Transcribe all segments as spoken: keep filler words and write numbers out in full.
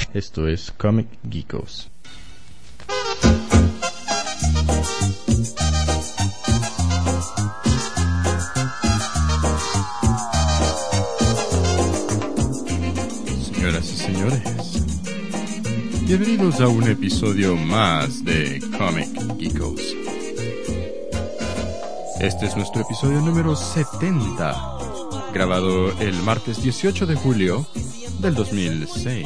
Esto es Comic Geekos. Señoras y señores, bienvenidos a un episodio más de Comic Geekos. Este es nuestro episodio número setenta, grabado el martes dieciocho de julio del dos mil seis.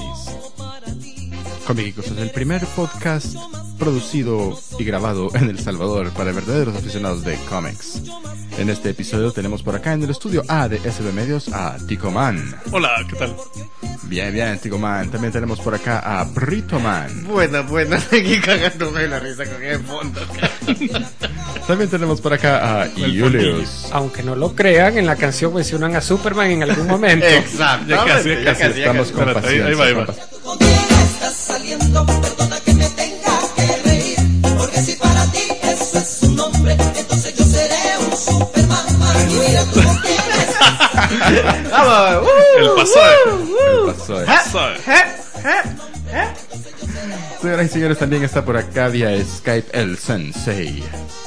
Comic Geekos es el primer podcast producido y grabado en El Salvador para verdaderos aficionados de cómics. En este episodio tenemos por acá en el estudio A de S B Medios a Tico Man. Hola, ¿qué tal? Bien, bien, Tico Man. También tenemos por acá a Brito Man. Buena, buena, aquí cagándome la risa con el fondo. También tenemos por acá a Julius. Aunque no lo crean, en la canción mencionan a Superman en algún momento. Exacto. Ya casi, ya casi. Estamos con Espérate, ahí, ahí paciencia. va, ahí con va. paciencia. Contigo estás saliendo, perdona que me tenga que reír, porque si para ti eso es un nombre, entonces yo seré un Superman. Y mira tú con quién estás. Vamos. El pasaje. ¿Qué pasó? Pasaje. Señoras y señores, también está por acá vía Skype el Sensei.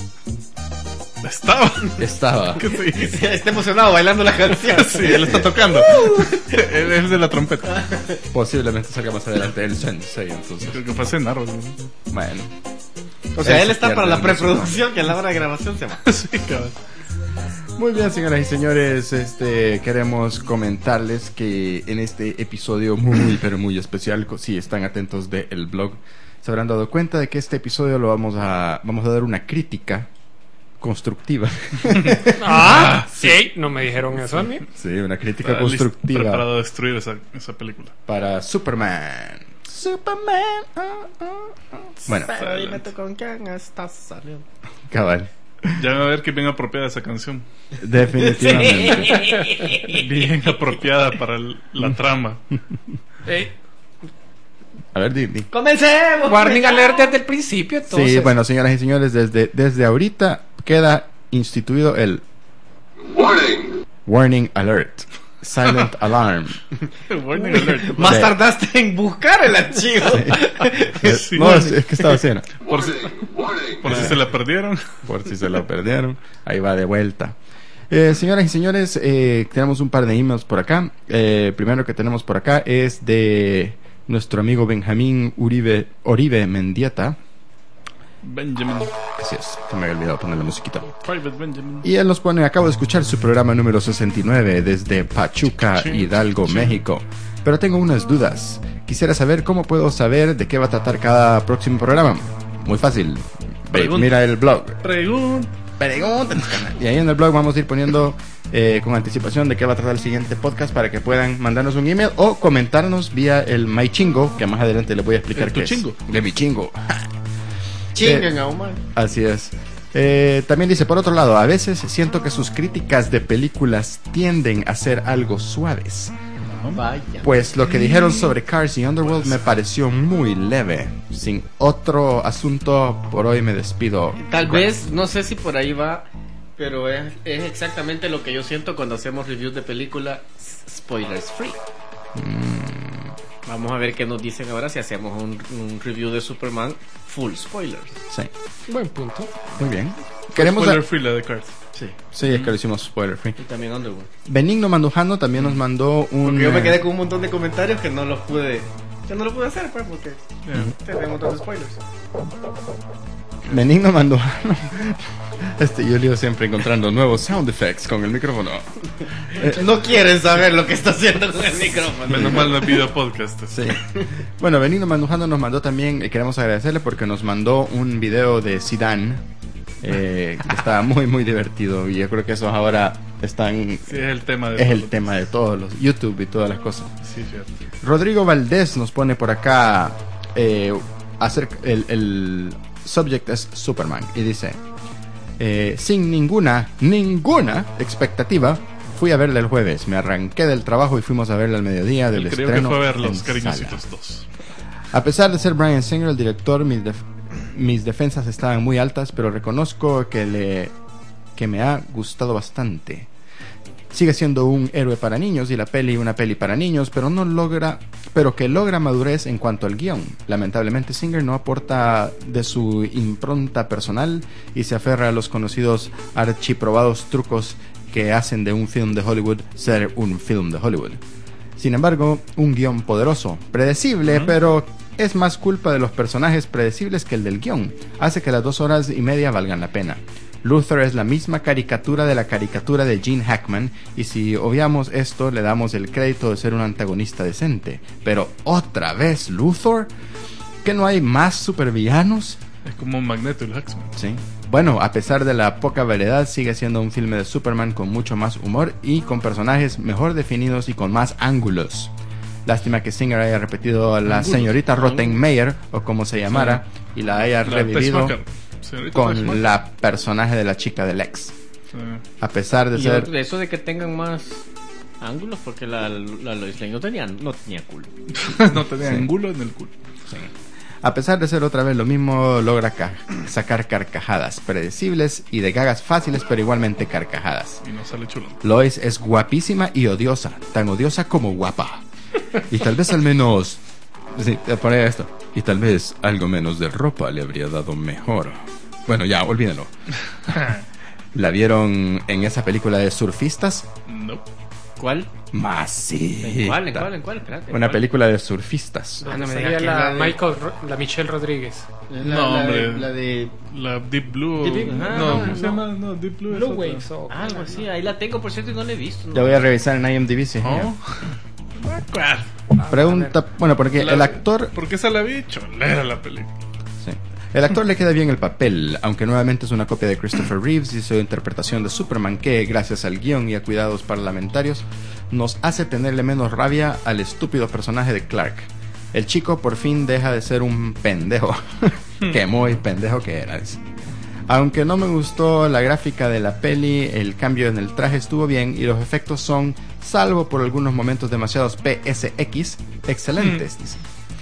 Estaba. Estaba. ¿Qué se dice? Está emocionado bailando la canción. Sí, él está tocando. Él es de la trompeta. Posiblemente salga más adelante el Sensei, entonces. Creo que fue cenar. ¿No? Bueno. O sea, Él él se está pierde para la en preproducción, que a la hora de grabación se va. Sí, cabrón. Muy bien, señoras y señores, este queremos comentarles que en este episodio muy pero muy especial, si están atentos del blog, se habrán dado cuenta de que este episodio lo vamos a vamos a dar una crítica constructiva. Ah, sí, no me dijeron eso a mí. Sí, una crítica Está listo, constructiva preparado a destruir esa, esa película. para Superman. Superman. oh, oh, oh. Bueno, Pero dime tú con quién estás saliendo. cabal. Ya van a ver que es bien apropiada esa canción. Definitivamente. Bien apropiada para el- la trama. Eh, A ver, Disney. ¡Comencemos! warning alert desde el principio, entonces. Sí, bueno, señoras y señores, desde, desde ahorita queda instituido el Warning! Warning Alert, Silent Alarm. Warning alert. Más Sí. tardaste en buscar el archivo. Sí. No, es, es que estaba haciendo. Por si, Warning! por si se la perdieron. Por si se lo perdieron, ahí va de vuelta. Eh, señoras y señores, eh, tenemos un par de emails por acá. Eh, primero que tenemos por acá es de nuestro amigo Benjamín Uribe, Oribe Mendieta. Benjamin. Así es, se me había olvidado poner la musiquita. Private Benjamin. Y él nos pone: acabo de escuchar su programa número sesenta y nueve desde Pachuca, Sí, Hidalgo, sí. México. Pero tengo unas dudas. Quisiera saber cómo puedo saber de qué va a tratar cada próximo programa. Muy fácil. Ve, Pregunta. mira el blog. Pregunta. Pregúntanos, canal. Y ahí en el blog vamos a ir poniendo eh, con anticipación de qué va a tratar el siguiente podcast para que puedan mandarnos un email o comentarnos vía el MyChingo, que más adelante les voy a explicar ¿El tu qué es. chingo? De mi chingo. Chinguen a humano. Así es. Eh, también dice, por otro lado, a veces siento que sus críticas de películas tienden a ser algo suaves. Vaya. Pues lo que dijeron sobre Cars y Underworld me pareció muy leve. Sin otro asunto, por hoy me despido. Tal vez, no sé si por ahí va, pero es, es exactamente lo que yo siento cuando hacemos reviews de película spoilers free. Vamos a ver qué nos dicen ahora si hacemos un, un review de Superman full spoilers. Sí, Buen punto. muy bien. Queremos Spoiler dar- free la de Cars. Sí. Sí, es que lo hicimos spoiler free. Y también Underworld. Benigno Mandujano también nos mandó un... Porque yo me eh, quedé con un montón de comentarios que no los pude, que no lo pude hacer, pues, porque Yeah. tengo un montón de spoilers. Benigno Mandujano. Este Julio siempre encontrando nuevos sound effects con el micrófono. No quieren saber lo que está haciendo con el micrófono. Menos mal no es video podcast. Sí. Bueno, Benigno Mandujano nos mandó también, y queremos agradecerle porque nos mandó un video de Zidane, eh, que estaba muy muy divertido, y yo creo que esos ahora están... Sí, es el tema de Es el todo. tema de todos los YouTube y todas las cosas. Sí, cierto. Rodrigo Valdés nos pone por acá eh, hacer el, el subject es Superman y dice eh, sin ninguna ninguna expectativa fui a verla el jueves, me arranqué del trabajo y fuimos a verla al mediodía del Él creo estreno que fue a ver en los sala. cariñositos dos. A pesar de ser Bryan Singer el director, mis, def- mis defensas estaban muy altas, pero reconozco que le que me ha gustado bastante. Sigue siendo un héroe para niños y la peli una peli para niños, pero no logra, pero que logra madurez en cuanto al guión. Lamentablemente Singer no aporta de su impronta personal y se aferra a los conocidos archiprobados trucos que hacen de un film de Hollywood ser un film de Hollywood. Sin embargo, un guión poderoso, predecible, uh-huh. pero es más culpa de los personajes predecibles que el del guión. Hace que las dos horas y media valgan la pena. Luthor es la misma caricatura de la caricatura de Gene Hackman, y si obviamos esto le damos el crédito de ser un antagonista decente. Pero otra vez Luthor, ¿que no hay más supervillanos? Es como Magneto y los X-Men. Sí. Bueno, a pesar de la poca variedad, sigue siendo un filme de Superman con mucho más humor y con personajes mejor definidos y con más ángulos. Lástima que Singer haya repetido a la ángulos. señorita Rottenmeier, o como se llamara, sí. y la haya la revivido con la personaje de la chica del ex. Sí. A pesar de y ser... de eso de que tengan más ángulos, porque la, la Lois Lane no tenía, no tenía culo. no tenía sí. ángulo en el culo. Sí. A pesar de ser otra vez lo mismo, logra ca- sacar carcajadas predecibles y de gagas fáciles, pero igualmente carcajadas. Y no sale chulo. Lois es guapísima y odiosa, tan odiosa como guapa. Y tal vez al menos... Sí, te pone esto. Y tal vez algo menos de ropa le habría dado mejor. Bueno, ya, olvídenlo. ¿La vieron en esa película de surfistas? No. ¿Cuál? Masita. ¿En cuál? ¿En cuál? ¿En cuál? Espérate, Una ¿cuál? película de surfistas. Ah, no me ¿Será diga que la, la de- Michael, Ro- la Michelle Rodríguez. La, No, la, hombre. de- la de... La Deep Blue. Deep- ah, no, no, ¿cómo se no. llama? No, Deep Blue. es Blue otra. Waves o Algo así, ahí la tengo, por cierto, y no la he visto. Ya voy a revisar en I M D B. Sí, ¿No? ¿Cuál? pregunta, bueno, porque La- el actor... Porque esa la vi cholera la película. Sí. El actor le queda bien el papel, aunque nuevamente es una copia de Christopher Reeves y su interpretación de Superman que, gracias al guión y a cuidados parlamentarios, nos hace tenerle menos rabia al estúpido personaje de Clark. El chico por fin deja de ser un pendejo. Qué muy pendejo que era. Aunque no me gustó la gráfica de la peli, el cambio en el traje estuvo bien y los efectos son, salvo por algunos momentos demasiados P S X, excelentes, dice.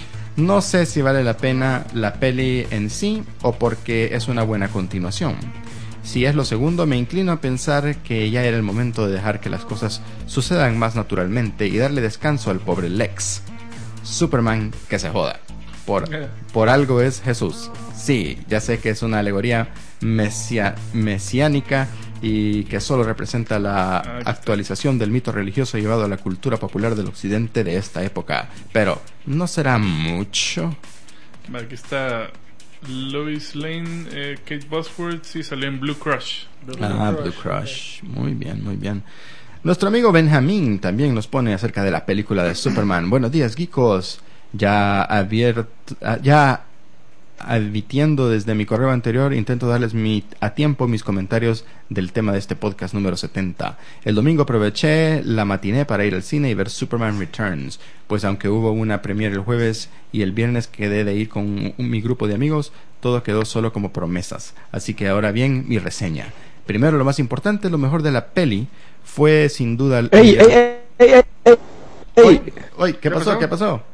No sé si vale la pena la peli en sí o porque es una buena continuación. Si es lo segundo, me inclino a pensar que ya era el momento de dejar que las cosas sucedan más naturalmente y darle descanso al pobre Lex. Superman, que se joda. Por, por algo es Jesús. Sí, ya sé que es una alegoría mesia, mesiánica y que solo representa la actualización del mito religioso llevado a la cultura popular del occidente de esta época. Pero, ¿no será mucho? Aquí está Lois Lane, eh, Kate Bosworth, sí salió en Blue Crush. Ah, Blue Crush. Muy bien, muy bien. Nuestro amigo Benjamín también nos pone acerca de la película de Superman. Buenos días, geekos. Ya abierto, ya admitiendo desde mi correo anterior, intento darles mi, a tiempo mis comentarios del tema de este podcast número setenta. El domingo aproveché la matiné para ir al cine y ver Superman Returns, pues aunque hubo una premiere el jueves y el viernes quedé de ir con un, un, mi grupo de amigos, todo quedó solo como promesas. Así que ahora bien, mi reseña. Primero, lo más importante, lo mejor de la peli fue sin duda el... ¡Ey, ey, ey, ey, ey, ey! Oy, oy, ¿qué pasó? ¿Qué pasó?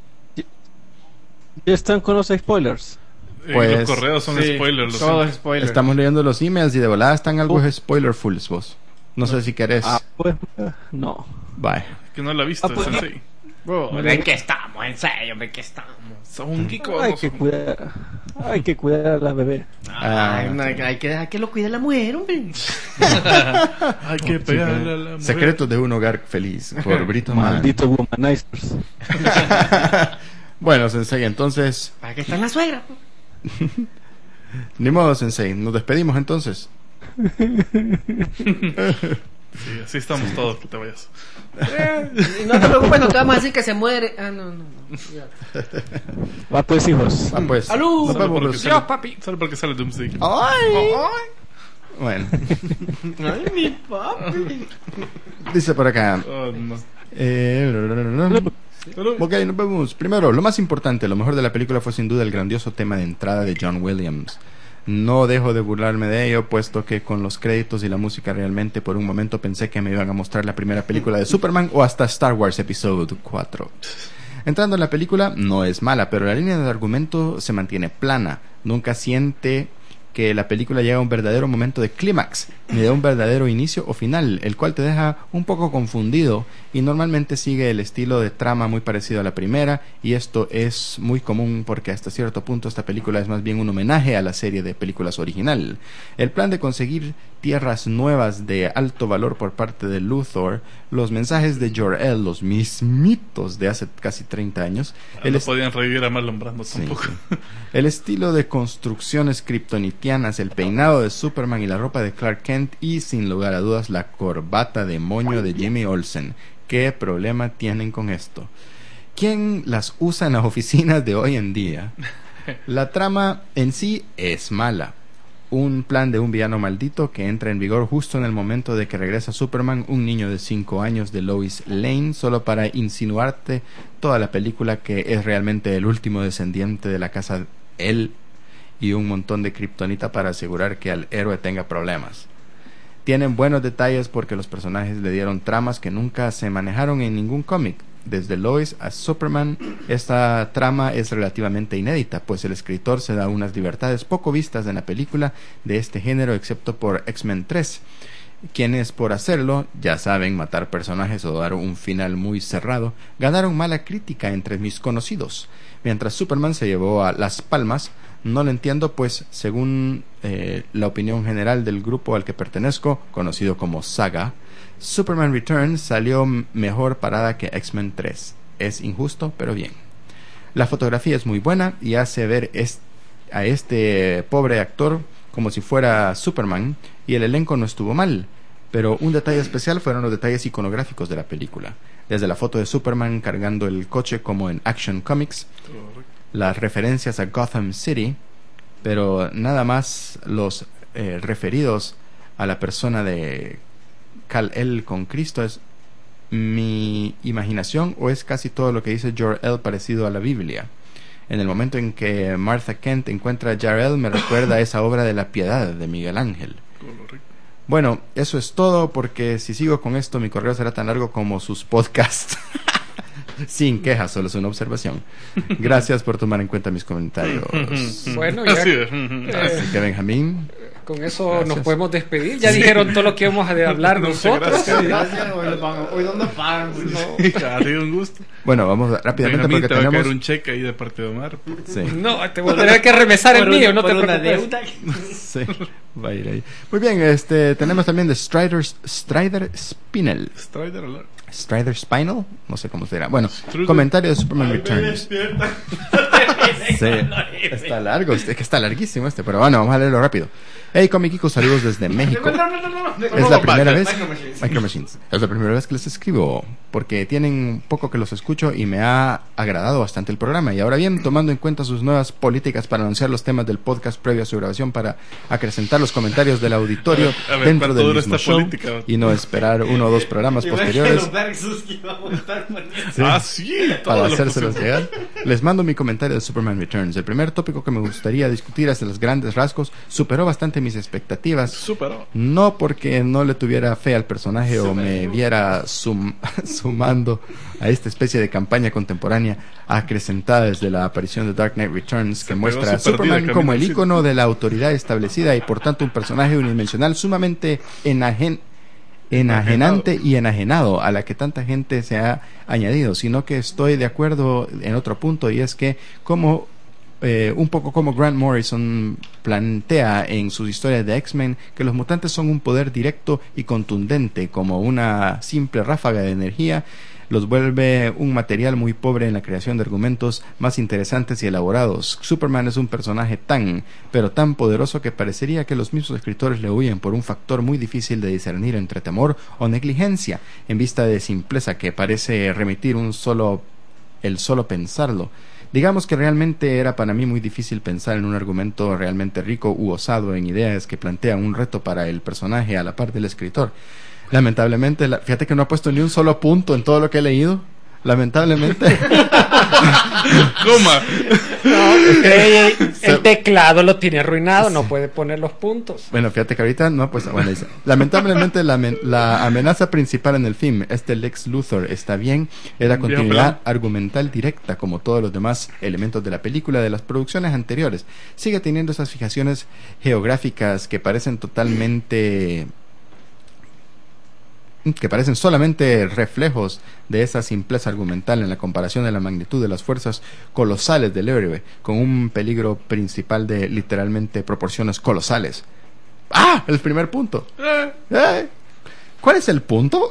Ya están con los spoilers. Eh, Pues, los correos son Sí, spoilers. Los todo es spoiler. Estamos leyendo los emails y de volada están algo Uh. spoilerfuls vos. No sé si querés. Ah, pues, no. Bye. que no la ha visto, Ah, pues, Sensei. Bro, ¿en qué estamos? En serio, ¿en qué estamos? Son un geek o Hay no que son? cuidar, hay que cuidar a la bebé. Ay, Ah, no, hay, hay que dejar que lo cuide la mujer, hombre. Hay que pegarle a la mujer. Secretos de un hogar feliz por Brito Man. Maldito womanizers. Bueno, Sensei, entonces ¿Para qué está la suegra? ni modo, Sensei, nos despedimos entonces. Sí, así estamos todos, que te vayas. No te preocupes, no te vamos a decir que se muere. Ah, no, no, no. Ya. Va pues, hijos. Ah, pues. ¡Salud! Nos Solo vemos. porque los- sale- Dios, papi. Solo porque sale Doomsday. Ay. Bueno, Ay, mi papi. dice por acá. Oh, no. Eh, Salud. Ok, nos vemos. Primero, lo más importante, lo mejor de la película fue sin duda el grandioso tema de entrada de John Williams. No dejo de burlarme de ello, puesto que con los créditos y la música realmente por un momento pensé que me iban a mostrar la primera película de Superman o hasta Star Wars Episode cuatro. Entrando en la película, no es mala, pero la línea de argumento se mantiene plana. Nunca siente que la película llega a un verdadero momento de clímax, ni de un verdadero inicio o final, el cual te deja un poco confundido y normalmente sigue el estilo de trama muy parecido a la primera, y esto es muy común porque hasta cierto punto esta película es más bien un homenaje a la serie de películas original. El plan de conseguir tierras nuevas de alto valor por parte de Luthor, los mensajes de Jor-El, los mismitos de hace casi treinta años. No el est- podían revivir a Marlon Brando Sí, tampoco. sí. El estilo de construcciones kriptonitianas, el peinado de Superman y la ropa de Clark Kent, y sin lugar a dudas la corbata de moño de Jimmy Olsen. ¿Qué problema tienen con esto? ¿Quién las usa en las oficinas de hoy en día? La trama en sí es mala. Un plan de un villano maldito que entra en vigor justo en el momento de que regresa Superman, un niño de cinco años de Lois Lane, solo para insinuarte toda la película que es realmente el último descendiente de la casa él, y un montón de kriptonita para asegurar que al héroe tenga problemas. Tienen buenos detalles porque los personajes le dieron tramas que nunca se manejaron en ningún cómic. Desde Lois a Superman, esta trama es relativamente inédita, pues el escritor se da unas libertades poco vistas en la película de este género, excepto por X-Men tres, quienes por hacerlo, ya saben, matar personajes o dar un final muy cerrado, ganaron mala crítica entre mis conocidos. Mientras Superman se llevó a las palmas, no lo entiendo, pues según eh, la opinión general del grupo al que pertenezco, conocido como Saga, Superman Returns salió mejor parada que X-Men tres. Es injusto, pero bien. La fotografía es muy buena y hace ver est- a este pobre actor como si fuera Superman, y el elenco no estuvo mal, pero un detalle especial fueron los detalles iconográficos de la película. Desde la foto de Superman cargando el coche como en Action Comics, las referencias a Gotham City, pero nada más los eh, referidos a la persona de Kal-El con Cristo. ¿Es mi imaginación o es casi todo lo que dice Jor-El parecido a la Biblia? En el momento en que Martha Kent encuentra a Jor-El me recuerda a esa obra de la Piedad de Miguel Ángel. Bueno, eso es todo, porque si sigo con esto mi correo será tan largo como sus podcasts. Sin quejas, solo es una observación. Gracias por tomar en cuenta mis comentarios. Bueno, ya Así es. eh, Así que Benjamín, con eso Gracias. nos podemos despedir. Ya dijeron todo lo que íbamos a de hablar Muchas nosotros. gracias. Gracias, hoy, nos van- hoy no nos pagan. Ha sido un gusto. bueno, vamos rápidamente Benjamín, porque te va a caer tenemos... un cheque ahí de parte de Omar. Sí. No, te voy a tener que remesar el Por un- mío, no te por una preocupes. deuda. Sí, va a ir ahí. Muy bien, este, tenemos también de Strider, Strider Spinel. Strider alert. Strider Spinal, no sé cómo se dirá. Bueno, Strider- comentario de Superman Returns. Sí, está largo, es que está larguísimo este, pero bueno, vamos a leerlo rápido. Hey, Comic saludos desde México. Es la primera vez Micro Machines. Es la primera vez que les escribo, porque tienen poco que los escucho y me ha agradado bastante el programa. Y ahora bien, tomando en cuenta sus nuevas políticas para anunciar los temas del podcast previo a su grabación, para acrecentar los comentarios del auditorio A ver, dentro ¿cuánto del dura mismo esta show política? y no esperar uno o dos programas posteriores Ah, sí. para todo lo hacérselos posible. llegar, les mando mi comentario de Superman Returns. El primer tópico que me gustaría discutir hasta los grandes rasgos superó bastante mis expectativas. Superó. No porque no le tuviera fe al personaje o me viera sum- sumando a esta especie de campaña contemporánea acrecentada desde la aparición de Dark Knight Returns, Se que pegó muestra a su perdida Superman camino como el al cine. ícono de la autoridad establecida y por tanto un personaje unidimensional sumamente enajen enajenante y enajenado a la que tanta gente se ha añadido, sino que estoy de acuerdo en otro punto, y es que como eh, un poco como Grant Morrison plantea en sus historias de X-Men, que los mutantes son un poder directo y contundente como una simple ráfaga de energía, los vuelve un material muy pobre en la creación de argumentos más interesantes y elaborados. Superman es un personaje tan, pero tan poderoso que parecería que los mismos escritores le huyen por un factor muy difícil de discernir entre temor o negligencia, en vista de simpleza que parece remitir un solo, el solo pensarlo. Digamos que realmente era para mí muy difícil pensar en un argumento realmente rico u osado en ideas que plantean un reto para el personaje a la par del escritor. Lamentablemente, la, fíjate que no ha puesto ni un solo punto en todo lo que he leído. lamentablemente. Coma. Eh, el teclado lo tiene arruinado, no puede poner los puntos. Bueno, fíjate que ahorita no, pues bueno, dice, lamentablemente la, amen- la amenaza principal en el film, este Lex Luthor, está bien, es la Viejo continuidad pelón. argumental directa, como todos los demás elementos de la película de las producciones anteriores. Sigue teniendo esas fijaciones geográficas que parecen totalmente... que parecen solamente reflejos de esa simpleza argumental en la comparación de la magnitud de las fuerzas colosales del héroe, con un peligro principal de literalmente proporciones colosales. ¡Ah! El primer punto. Eh, ¡Eh! ¿Cuál es el punto?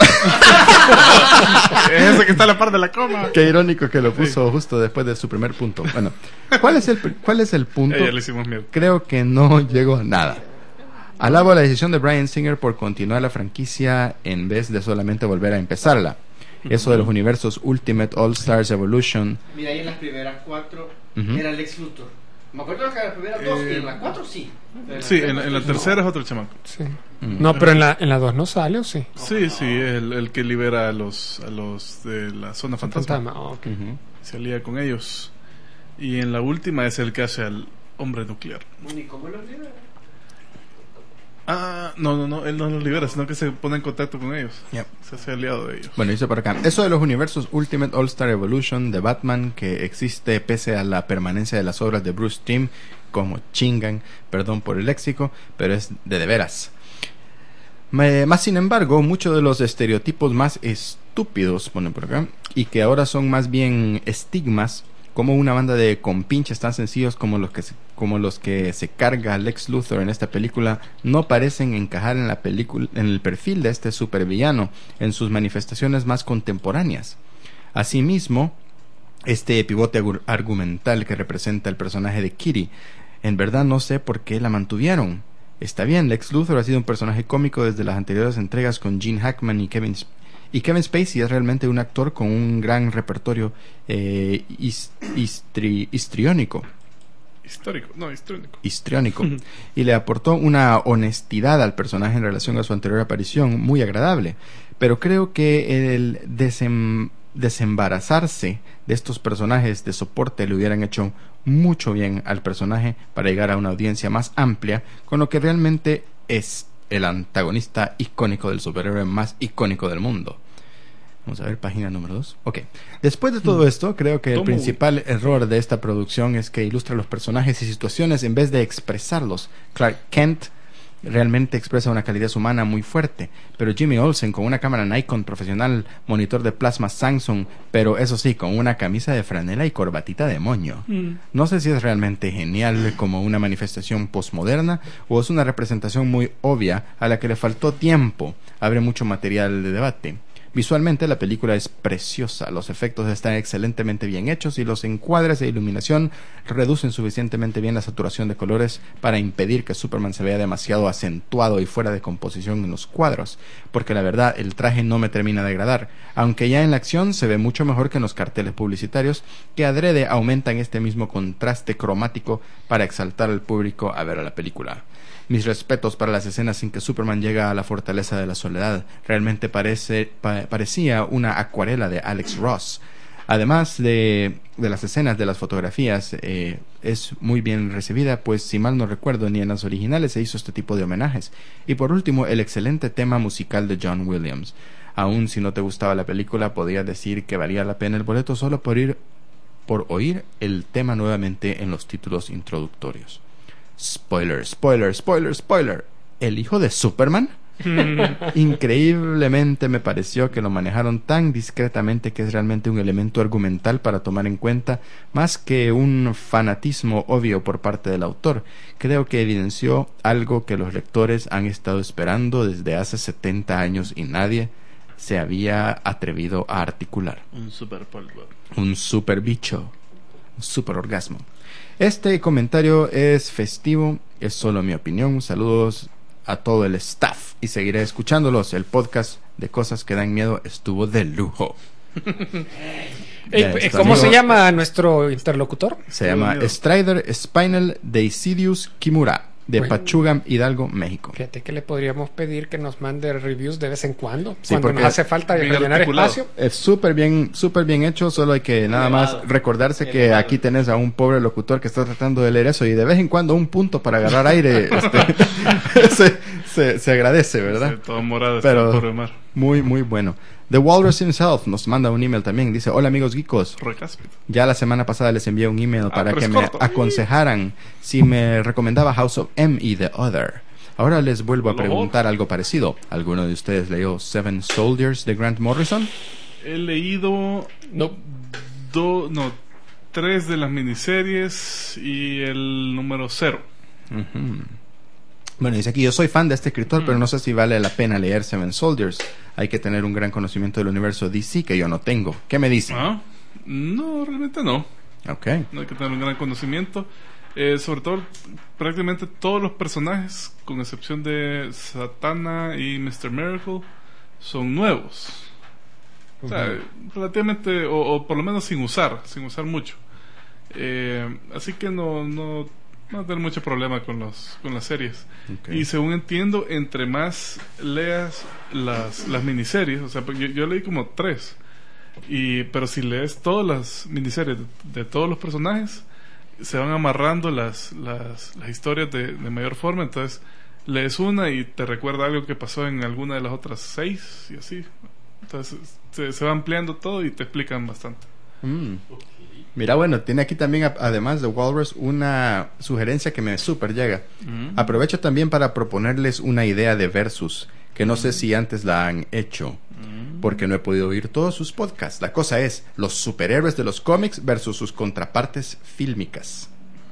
es ese que está a la par de la coma. Qué irónico que lo puso justo después de su primer punto. Bueno, ¿cuál es el, pr- cuál es el punto? Eh, ya le hicimos miedo. Creo que no llegó a nada. Alabo la decisión de Bryan Singer por continuar la franquicia en vez de solamente volver a empezarla. Eso de los universos Ultimate All Stars Evolution. Mira, ahí en las primeras cuatro Ujú. era Lex Luthor. Me acuerdo que en las primeras dos y en las cuatro sí. Pero Sí, en, primeras en la dos tercera es otro chamaco. Sí. Mm. No, pero en la, en la dos no sale, ¿o sí? Sí, sí, el, el que libera a los, a los de la zona fantasma. Fantasma, oh, ok. Ujú. Se alía con ellos. Y en la última es el que hace al hombre nuclear. no. ¿Y cómo lo libera? Ah, no, no, no, él no los libera, sino que se pone en contacto con ellos. Yep. Se hace aliado de ellos. Bueno, dice por acá, eso de los universos Ultimate All Star Evolution de Batman, que existe pese a la permanencia de las obras de Bruce Timm, como chingan, perdón por el léxico, pero es de de veras. Me- más sin embargo, muchos de los estereotipos más estúpidos, ponen por acá, y que ahora son más bien estigmas, como una banda de compinches tan sencillos como los que se, como los que se carga Lex Luthor en esta película, no parecen encajar en la película, en el perfil de este supervillano en sus manifestaciones más contemporáneas. Asimismo, este pivote agu- argumental que representa el personaje de Kitty, en verdad no sé por qué la mantuvieron. Está bien, Lex Luthor ha sido un personaje cómico desde las anteriores entregas con Gene Hackman y Kevin Sp- y Kevin Spacey es realmente un actor con un gran repertorio eh, his- histri- histriónico. Histórico, no, histórico. histriónico y le aportó una honestidad al personaje en relación a su anterior aparición muy agradable, pero creo que el desem- desembarazarse de estos personajes de soporte le hubieran hecho mucho bien al personaje para llegar a una audiencia más amplia con lo que realmente es el antagonista icónico del superhéroe más icónico del mundo. Vamos a ver, página número dos. Ok. Después de todo esto, creo que el ¿Cómo? principal error de esta producción es que ilustra los personajes y situaciones en vez de expresarlos. Clark Kent realmente expresa una calidez humana muy fuerte, pero Jimmy Olsen con una cámara Nikon profesional, monitor de plasma Samsung, pero eso sí, con una camisa de franela y corbatita de moño. No sé si es realmente genial como una manifestación postmoderna o es una representación muy obvia a la que le faltó tiempo. Abre mucho material de debate. Visualmente la película es preciosa, los efectos están excelentemente bien hechos y los encuadres e iluminación reducen suficientemente bien la saturación de colores para impedir que Superman se vea demasiado acentuado y fuera de composición en los cuadros, porque la verdad el traje no me termina de agradar, aunque ya en la acción se ve mucho mejor que en los carteles publicitarios que adrede aumentan este mismo contraste cromático para exaltar al público a ver a la película. Mis respetos para las escenas en que Superman llega a la fortaleza de la soledad. Realmente parece, pa- parecía una acuarela de Alex Ross. Además de, de las escenas de las fotografías, eh, es muy bien recibida, pues si mal no recuerdo, ni en las originales se hizo este tipo de homenajes. Y por último, el excelente tema musical de John Williams. Aún si no te gustaba la película, podías decir que valía la pena el boleto solo por ir, por oír el tema nuevamente en los títulos introductorios. Spoiler, spoiler, spoiler, spoiler. ¿El hijo de Superman? Increíblemente me pareció que lo manejaron tan discretamente que es realmente un elemento argumental para tomar en cuenta, más que un fanatismo obvio por parte del autor. Creo que evidenció algo que los lectores han estado esperando desde hace setenta años y nadie se había atrevido a articular. Un super polvo. Un super bicho, un super orgasmo. Este comentario es festivo, es solo mi opinión. Saludos a todo el staff y seguiré escuchándolos. El podcast de cosas que dan miedo estuvo de lujo. Ey, Ya, esto, ¿Cómo amigo, se llama nuestro interlocutor? Se llama Miedo. Strider Spinal Deicidius Kimura. de Bueno. Pachuca, Hidalgo, México. Fíjate que le podríamos pedir que nos mande reviews de vez en cuando. Sí, cuando porque nos hace falta bien rellenar articulado. espacio. Es súper bien, súper bien hecho, solo hay que nada Elevado. más recordarse que Elevado. aquí tenés a un pobre locutor que está tratando de leer eso y de vez en cuando un punto para agarrar aire este, se, se, se agradece, ¿verdad? Sí, todo morado Pero- está por el mar. Muy, muy bueno. The Walrus himself nos manda un email también. Dice, hola amigos geekos. Recáspito. Ya la semana pasada les envié un email Ah, para pero que es me corto. aconsejaran si me recomendaba House of M y The Other. Ahora les vuelvo a Lo preguntar algo parecido. ¿Alguno de ustedes leyó Seven Soldiers de Grant Morrison? He leído No. do, no, tres de las miniseries y el número cero. Ujú. Bueno, dice aquí, yo soy fan de este escritor, pero no sé si vale la pena leer Seven Soldiers. Hay que tener un gran conocimiento del universo D C que yo no tengo. ¿Qué me dicen? ¿Ah? No, realmente no. Ok. No hay que tener un gran conocimiento. Eh, sobre todo, prácticamente todos los personajes, con excepción de Satana y mister Miracle, son nuevos. O sea, relativamente, o, o por lo menos sin usar, sin usar mucho. Eh, así que no, no, no va a tener mucho problema con los con las series. Ok. Y según entiendo, entre más leas las, las miniseries, o sea, yo, yo leí como tres, y pero si lees todas las miniseries de, de todos los personajes, se van amarrando las, las, las historias de, de mayor forma. Entonces lees una y te recuerda algo que pasó en alguna de las otras seis y así. Entonces se, se va ampliando todo y te explican bastante. Mm. Mira, bueno, tiene aquí también, a- además de Walrus, una sugerencia que me súper llega. Aprovecho también para proponerles una idea de versus, que no sé si antes la han hecho, porque no he podido oír todos sus podcasts. La cosa es, los superhéroes de los cómics versus sus contrapartes fílmicas.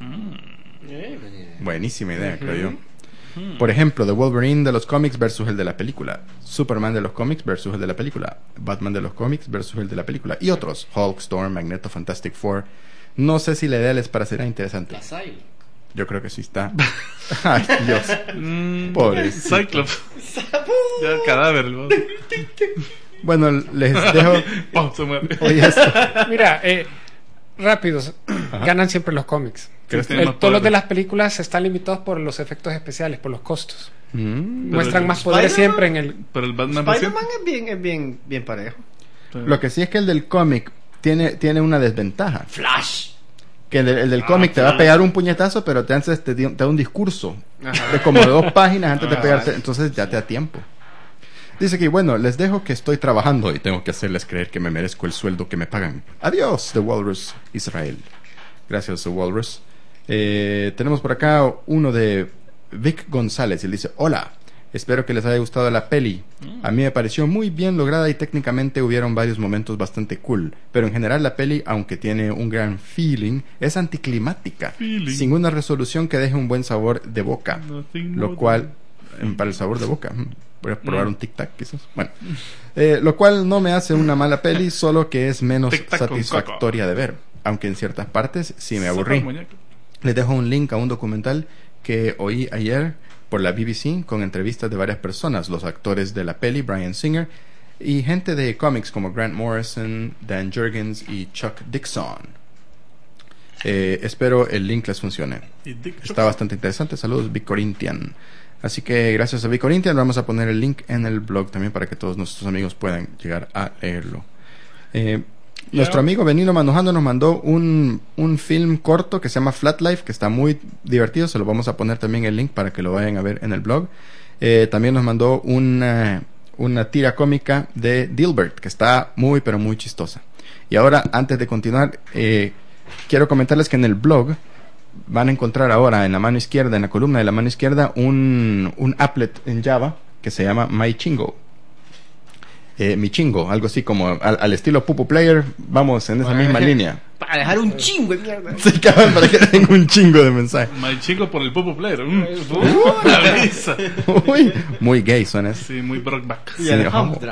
Buenísima idea, creo yo. Por ejemplo, The Wolverine de los cómics versus el de la película, Superman de los cómics versus el de la película, Batman de los cómics versus el de la película, y otros, Hulk, Storm, Magneto, Fantastic Four. No sé si la idea les parecerá interesante. Las hay. Yo creo que sí está. Ay, Dios. Mm, Pobrecito. Cyclops. Ya el cadáver. ¿No? Bueno, les dejo. Pum, se muere. Oye, esto. Mira, eh, rápidos. Ganan siempre los cómics. ¿Crees que El- tiene más todos los poder? de las películas están limitados por los efectos especiales, por los costos. Mm. Muestran el más poder Spider-Man- siempre en el... Pero el Batman Spider-Man es bien, es bien, bien parejo. reciente. Lo que sí es que el del cómic tiene, tiene una desventaja. Flash. Que el, del- el del Ah, cómic te va a claro. pegar un puñetazo, pero te, hace- te, te da un discurso Ajá. de como de dos páginas antes de Ah, pegarte. vale. Entonces ya te da tiempo. Dice que, bueno, les dejo que estoy trabajando y tengo que hacerles creer que me merezco el sueldo que me pagan. Adiós, The Walrus Israel. Gracias, The Walrus. Eh, tenemos por acá uno de Vic González. Y él dice, hola, espero que les haya gustado la peli. A mí me pareció muy bien lograda y técnicamente hubieron varios momentos bastante cool. Pero en general la peli, aunque tiene un gran feeling, es anticlimática. Feeling. Sin una resolución que deje un buen sabor de boca. Nothing Lo more cual, eh, para el sabor de boca, mm, voy a probar Mm. un tic-tac quizás. Bueno, eh, lo cual no me hace una mala peli, solo que es menos Tic-tac con satisfactoria de ver. Aunque en ciertas partes sí me Sopa aburrí. el muñeco. Les dejo un link a un documental que oí ayer por la B B C con entrevistas de varias personas, los actores de la peli, Bryan Singer, y gente de cómics como Grant Morrison, Dan Jurgens y Chuck Dixon. Eh, espero el link les funcione. Y Dick Está bastante interesante. Saludos, Big Corinthian. Así que gracias a Big Corinthian vamos a poner el link en el blog también para que todos nuestros amigos puedan llegar a leerlo. Eh, Nuestro amigo Benino Manujando nos mandó un, un film corto que se llama Flat Life, que está muy divertido. Se lo vamos a poner también el link para que lo vayan a ver en el blog. Eh, también nos mandó una, una tira cómica de Dilbert, que está muy pero muy chistosa. Y ahora, antes de continuar, eh, quiero comentarles que en el blog van a encontrar ahora en la mano izquierda, en la columna de la mano izquierda, un, un applet en Java que se llama MyChingo. Eh, mi chingo, algo así como al, al estilo Pupu Player, vamos en esa misma línea. Para dejar un chingo de mierda. Sí, cabrón, para que tenga un chingo de mensajes. My chico por el Popo Player. Mm. Uh, la brisa. Uy, muy gay suena eso. Sí, muy Brockback. Y el Sí, Hump ojo.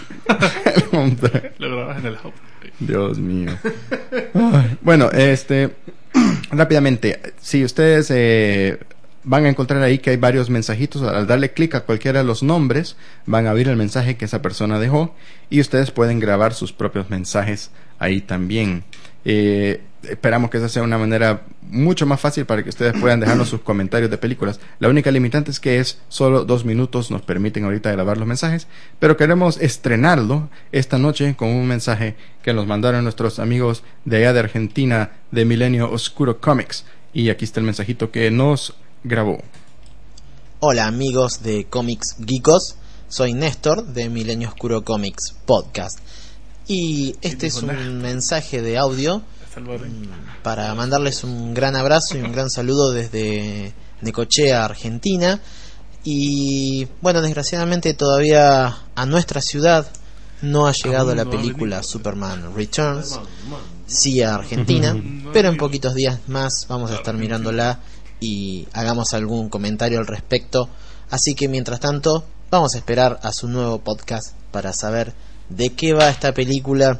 Drive. Lo grabas en el hub. Dios mío. Ay, bueno, este rápidamente, si ustedes eh, van a encontrar ahí que hay varios mensajitos, al darle clic a cualquiera de los nombres, van a abrir el mensaje que esa persona dejó y ustedes pueden grabar sus propios mensajes ahí también. Eh, esperamos que esa sea una manera mucho más fácil para que ustedes puedan dejarnos sus comentarios de películas. La única limitante es que es solo dos minutos, nos permiten ahorita grabar los mensajes, pero queremos estrenarlo esta noche con un mensaje que nos mandaron nuestros amigos de allá de Argentina, de Milenio Oscuro Comics, y aquí está el mensajito que nos grabó. Hola amigos de Comics Geekos, soy Néstor de Milenio Oscuro Comics Podcast y este es un mensaje de audio para mandarles un gran abrazo y un gran saludo desde Necochea, Argentina. Y bueno, desgraciadamente todavía a nuestra ciudad no ha llegado la película Superman Returns, sí a Argentina, pero en poquitos días más vamos a estar mirándola y hagamos algún comentario al respecto. Así que mientras tanto vamos a esperar a su nuevo podcast para saber de qué va esta película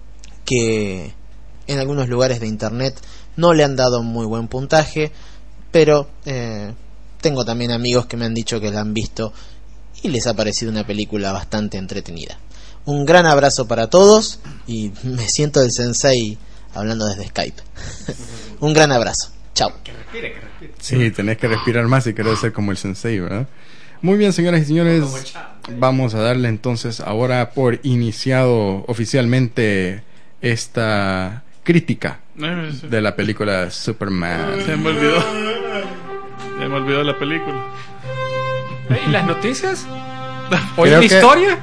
que en algunos lugares de internet no le han dado muy buen puntaje, pero eh, tengo también amigos que me han dicho que la han visto y les ha parecido una película bastante entretenida. Un gran abrazo para todos y me siento el sensei hablando desde Skype. Un gran abrazo. Chao. Sí, tenés que respirar más si querés ser como el sensei, ¿verdad? Muy bien, señoras y señores, vamos a darle entonces ahora por iniciado oficialmente esta crítica de la película Superman. Se me olvidó. Se me olvidó la película. ¿Y las noticias? ¿Hoy Creo la que- historia?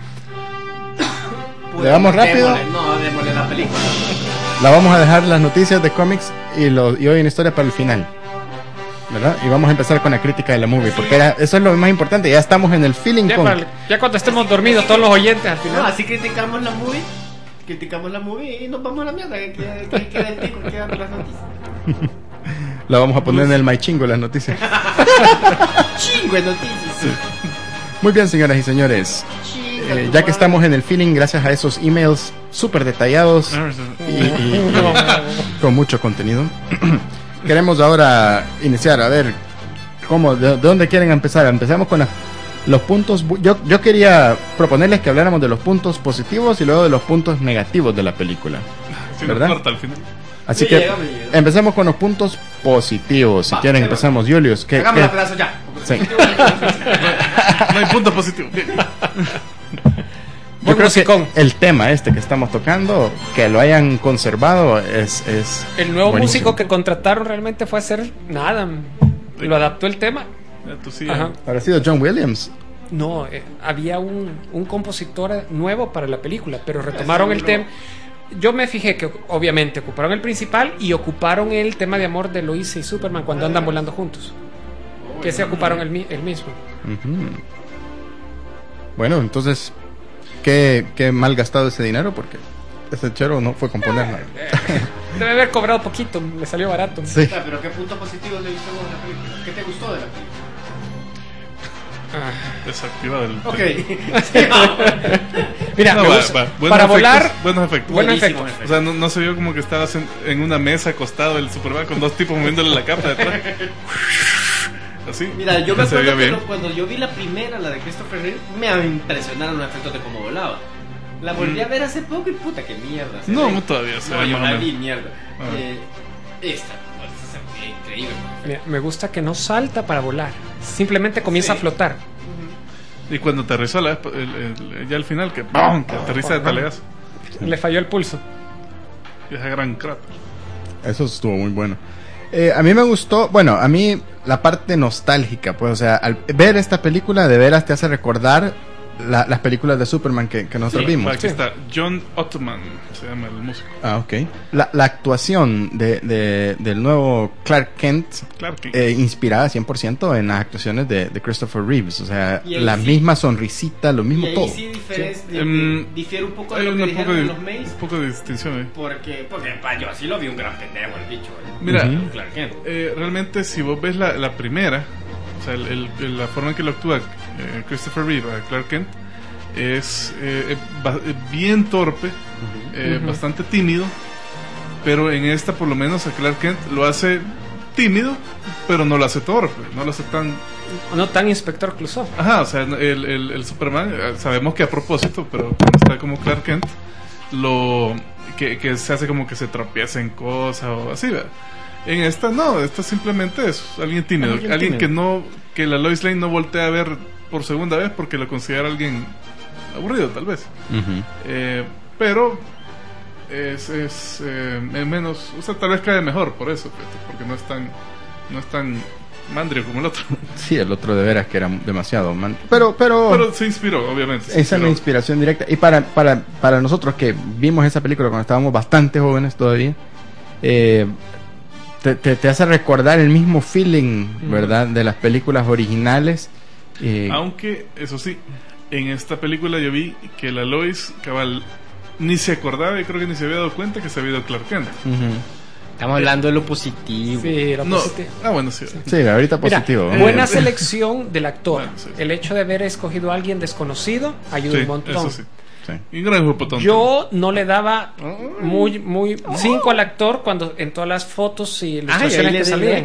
¿Le damos rápido? Démosle, no, démosle la película. La vamos a dejar las noticias de cómics y, lo, y hoy en historia para el final, ¿verdad? Y vamos a empezar con la crítica de la movie, porque era, eso es lo más importante. Ya estamos en el feeling Ya, con... para- ya cuando estemos dormidos todos los oyentes al No, final. así criticamos la movie. Criticamos la movie y nos vamos a la mierda. Que queda, que queda el tico, quedan las noticias. La vamos a poner en el My Chingo las noticias. Chingo de noticias. Muy bien, señoras y señores. Chinga Eh, tu ya que madre. estamos en el feeling, gracias a esos emails súper detallados y, y- y con mucho contenido, queremos ahora iniciar. A ver, ¿cómo? ¿De, de dónde quieren empezar? Empezamos con la- los puntos. bu- Yo, yo quería proponerles que habláramos de los puntos positivos y luego de los puntos negativos de la película. Si nos ¿Verdad? corta al final. Así Me que llega, me llega. empecemos con los puntos positivos. Si Va, quieren, ahí va. empezamos. Julius, ¿qué? Hagamos qué? la pedazo ya. Sí. No hay punto positivo. Bien. Yo creo que musicón. el tema este que estamos tocando, que lo hayan conservado, es, es El nuevo buenísimo. músico que contrataron realmente fue a hacer nada. Lo adaptó el tema. Ya tú sí. Ajá. Habrá sido John Williams. No, eh, había un, un compositor nuevo para la película, pero retomaron el tema. Yo me fijé que obviamente ocuparon el principal y ocuparon el tema de amor de Lois y Superman cuando andan volando juntos. Que se ocuparon el, mi- el mismo. Ujú. Bueno, entonces, ¿qué, qué mal gastado ese dinero? Porque ese chero no fue componer nada. Debe haber cobrado poquito, le salió barato. Sí. Ah, pero ¿qué punto positivo le viste vos a la película? ¿Qué te gustó de la película? Desactivado el. Ok. Mira, No, me va, gusta- va. Buenos para efectos, volar, Buenos efectos. buenos Buenísimo, efectos. O sea, no, no se vio como que estabas en, en una mesa acostado el Superman con dos tipos moviéndole la capa detrás. Así. Mira, yo me se veía acuerdo que bien. lo- cuando yo vi la primera, la de Christopher Reeve, me impresionaron los efectos de cómo volaba. La volví Mm. a ver hace poco y puta, que mierda. se No, ve. no todavía se No, ve yo más o la menos. vi, mierda. Ah. Eh, esta, pues, se ve increíble. Mira, me gusta que no salta para volar, simplemente comienza Sí. a flotar. Y cuando aterrizó la, el, el- ya al final, que ¡pum! Que aterriza de talegazo. Le falló el pulso. Y esa gran cráter. Eso estuvo muy bueno. Eh, a mí me gustó, bueno, a mí la parte nostálgica, pues, o sea, al ver esta película de veras te hace recordar la- las películas de Superman que, que nosotros Sí, vimos. aquí está. John Ottman se llama el músico. Ah, ok. La, la actuación de, de- del nuevo Clark Kent, Clark Kent. eh, inspirada cien por ciento en las actuaciones de, de Christopher Reeves. O sea, Y ahí la sí. misma sonrisita, lo mismo Y ahí todo. sí diferes- di- Em, difiere un poco de Hay lo que una dijeron poco de, de los Mays. un poco de distinción ahí. Porque, porque pa, yo así lo vi un gran pendejo el bicho. ¿eh? Mira, Ujú. Clark Kent. eh, realmente si vos ves la, la primera, o sea, el- el- la forma en que lo actúa eh, Christopher Reeve, eh, Clark Kent, es eh, eh, ba- eh, bien torpe, eh, Ujú. bastante tímido, pero en esta por lo menos a Clark Kent lo hace tímido, pero no lo hace torpe, no lo hace tan... No tan inspector Clouseau. Ajá, o sea, el, el, el Superman, eh, sabemos que a propósito, pero cuando está como Clark Kent, lo que, que se hace como que se tropieza en cosas o así, ¿verdad? En esta no, esta simplemente es alguien tímido, Alguien alguien tímido. que no, que la Lois Lane no voltea a ver por segunda vez porque lo considera alguien aburrido, tal vez. Ujú. Eh, pero es, es, eh, es menos, o sea, tal vez cae mejor por eso, fíjate, porque no es tan, no es tan mandrio como el otro. Sí, el otro de veras que era demasiado. man- Pero, pero, Pero se inspiró, obviamente. se esa es la inspiró. inspiración directa. Y para, para, para nosotros que vimos esa película cuando estábamos bastante jóvenes todavía, eh, te, te, te hace recordar el mismo feeling, ¿verdad? De las películas originales. eh, Aunque, eso sí, en esta película yo vi que la Lois, cabal, ni se acordaba y creo que ni se había dado cuenta que se había ido Clark Kent. ujú. Estamos hablando de lo positivo. Sí, era No, positivo. ah, bueno, sí. Sí, ahorita Mira, positivo. eh, buena Eh. selección del actor. Bueno, sí. El hecho de haber escogido a alguien desconocido ayuda Sí, un montón. eso sí. Sí. Y un gran grupo tonto. Yo no le daba muy, muy cinco al actor cuando en todas las fotos y ilustraciones que salían.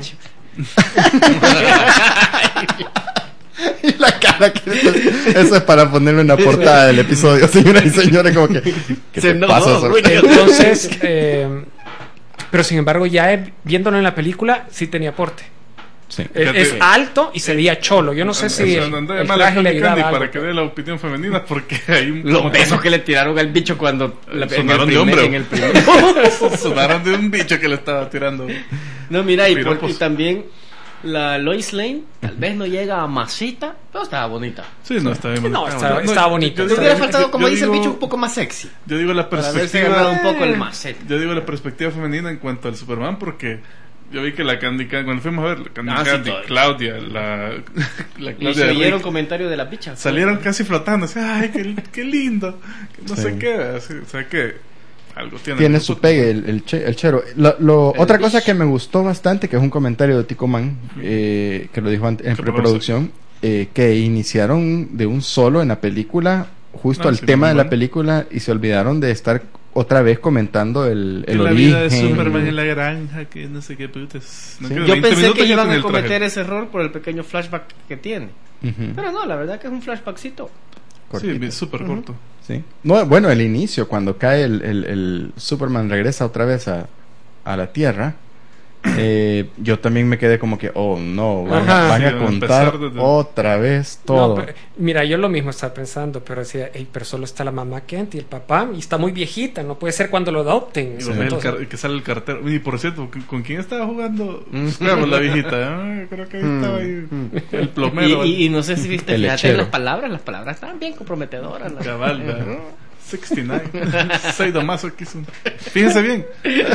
Y la cara que eso es para ponerle una portada del episodio, señoras y señores, como que ¿qué Se te enojó, pasa, Sor? güey. Entonces, eh, pero sin embargo, ya eh, viéndolo en la película, sí tenía aporte. Sí. Es, Fíjate. es alto y se veía cholo. Yo no sé si Eso, el, anda de el mala traje le Candy ayudaba Candy algo. para que dé la opinión femenina porque hay un Los besos que le tiraron al bicho cuando la, en el Sonaron de primer- hombre. en el primer- sonaron de un bicho que le estaba tirando. No, mira, y, por- Piropos. y también la Lois Lane tal vez no llega a masita, pero estaba bonita. Sí, no, está bien. No, bonito. estaba- estaba bonito. yo- Le yo- hubiera yo- faltado, yo- como yo dice el digo- bicho, un poco más sexy. Yo digo la Para haberse ganado perspectiva. un poco el macet. Yo digo la perspectiva femenina en cuanto al Superman porque yo vi que la Candy Candy, cuando fuimos a ver, la Candy Ah, sí, Candy, todo. Claudia, la, la Y Claudia se de oyeron Rick, comentarios de la bicha. salieron casi flotando, así, ay, qué, qué lindo, que no Sí. sé qué, así, o sea que algo tiene. Tiene su pegue el, el, che- el chero. Lo- lo- El otra cosa bicho. que me gustó bastante, que es un comentario de Tico Man, eh, que lo dijo ante- en ¿Qué preproducción, eh, que iniciaron de un solo en la película, justo Ah, al sí, tema muy de la bueno. película, y se olvidaron de estar otra vez comentando el, el la origen. vida de Superman en la granja, que no sé qué putas. No Sí. queda Yo veinte pensé minutos que ya iban tenía a el traje. cometer ese error por el pequeño flashback que tiene. Ujú. Pero no, la verdad que es un flashbackcito. Cortito. Sí, súper corto. Sí. No, bueno, el inicio, cuando cae el, el, el Superman, regresa otra vez a, a la Tierra. Eh, yo también me quedé como que, oh no, van, Ajá. van Sí, a van a contar empezar desde- otra vez No, todo. pero- mira, yo lo mismo estaba pensando, pero decía, "Ey, pero solo está la mamá Kent y el papá, y está muy viejita, no puede ser cuando lo adopten." Y Sí, lo ve el entonces- car- que sale el cartero. Y por cierto, ¿con- ¿con quién estaba jugando? Claro, la viejita. Ah, creo que ahí estaba ahí el Y, plomero. y- y no sé si viste, El fíjate lechero. en las palabras, las palabras estaban bien comprometedoras. las- Cabal, ¿verdad? sesenta y nueve. Sadomasoquism. Fíjense bien.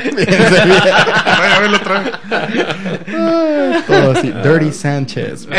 Vayan a verlo otra vez. Todo así, Dirty Sánchez,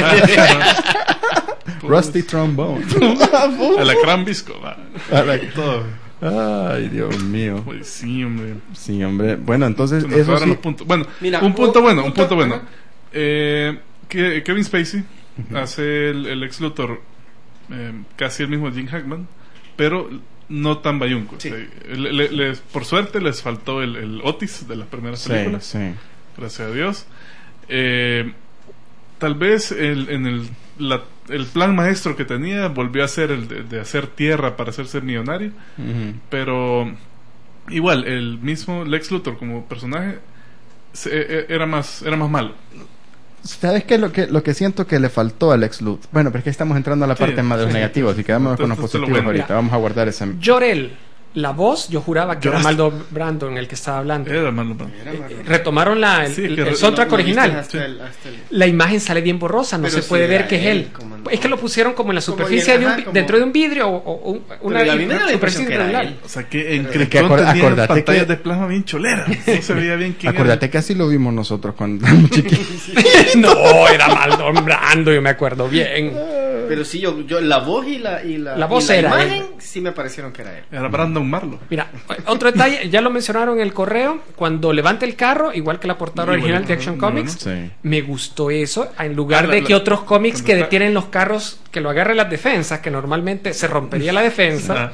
Rusty Trombone. Alacrán Visco. va. Todo. Ay, Dios mío. Pues sí, hombre. Sí, hombre. Bueno, entonces, Se nos eso acabaron sí. los puntos. Bueno, Mira, un punto un bueno, un punto- punto bueno. ajá. Eh, que Kevin Spacey hace el, el ex Luthor, eh, casi el mismo Jim Hackman, pero no tan bayunco. Sí. O sea, le- le- les- por suerte les faltó el, el Otis de las primeras Sí, películas. sí. Gracias a Dios. Eh, tal vez el, en el, la- el plan maestro que tenía volvió a ser el de, de hacer tierra para hacerse millonario, Ujú. pero igual el mismo Lex Luthor como personaje se- e- era más era más malo. ¿Sabes qué es lo que, lo que siento que le faltó a Lex Luthor? Bueno, pero es que estamos entrando a la Sí, parte más de los sí. negativos y quedamos con los Entonces, lo positivos bueno. ahorita. Vamos a guardar ese. Jor-El, la voz, yo juraba que era Lloraste. Maldo Brandon el que estaba hablando. Era malo. malo. Eh, Retomaron la, el, Sí, el- que el re- soundtrack Lo- lo viste original. hasta el- hasta el- La imagen sale bien borrosa, no Pero se sí puede era ver que es él, él. como no. Es que lo pusieron como en la Como superficie bien, de un, ajá, como- dentro de un vidrio o, o un- una Pero a mí me da la superficie impresión que era irregular. él. O sea que en Es Krypton que acor- tenían acordate pantallas que- de plasma bien choleras. No se veía bien quién Acuérdate que así lo vimos nosotros cuando éramos chiquitos. No, era Maldo Brando, yo me acuerdo bien. Pero sí, yo, yo la voz y la, y la, La voz y la era imagen él. sí me parecieron que era él. era. Era Brandon Marlowe. Mira, otro detalle, ya lo mencionaron en el correo, cuando levanta el carro, igual que la portada Igual, original de ajá, Action muy Comics, Sí. me gustó eso, en lugar Ah, la- de la- que otros cómics cuando que está- detienen los carros, que lo agarren las defensas, que normalmente se rompería la defensa, Ah.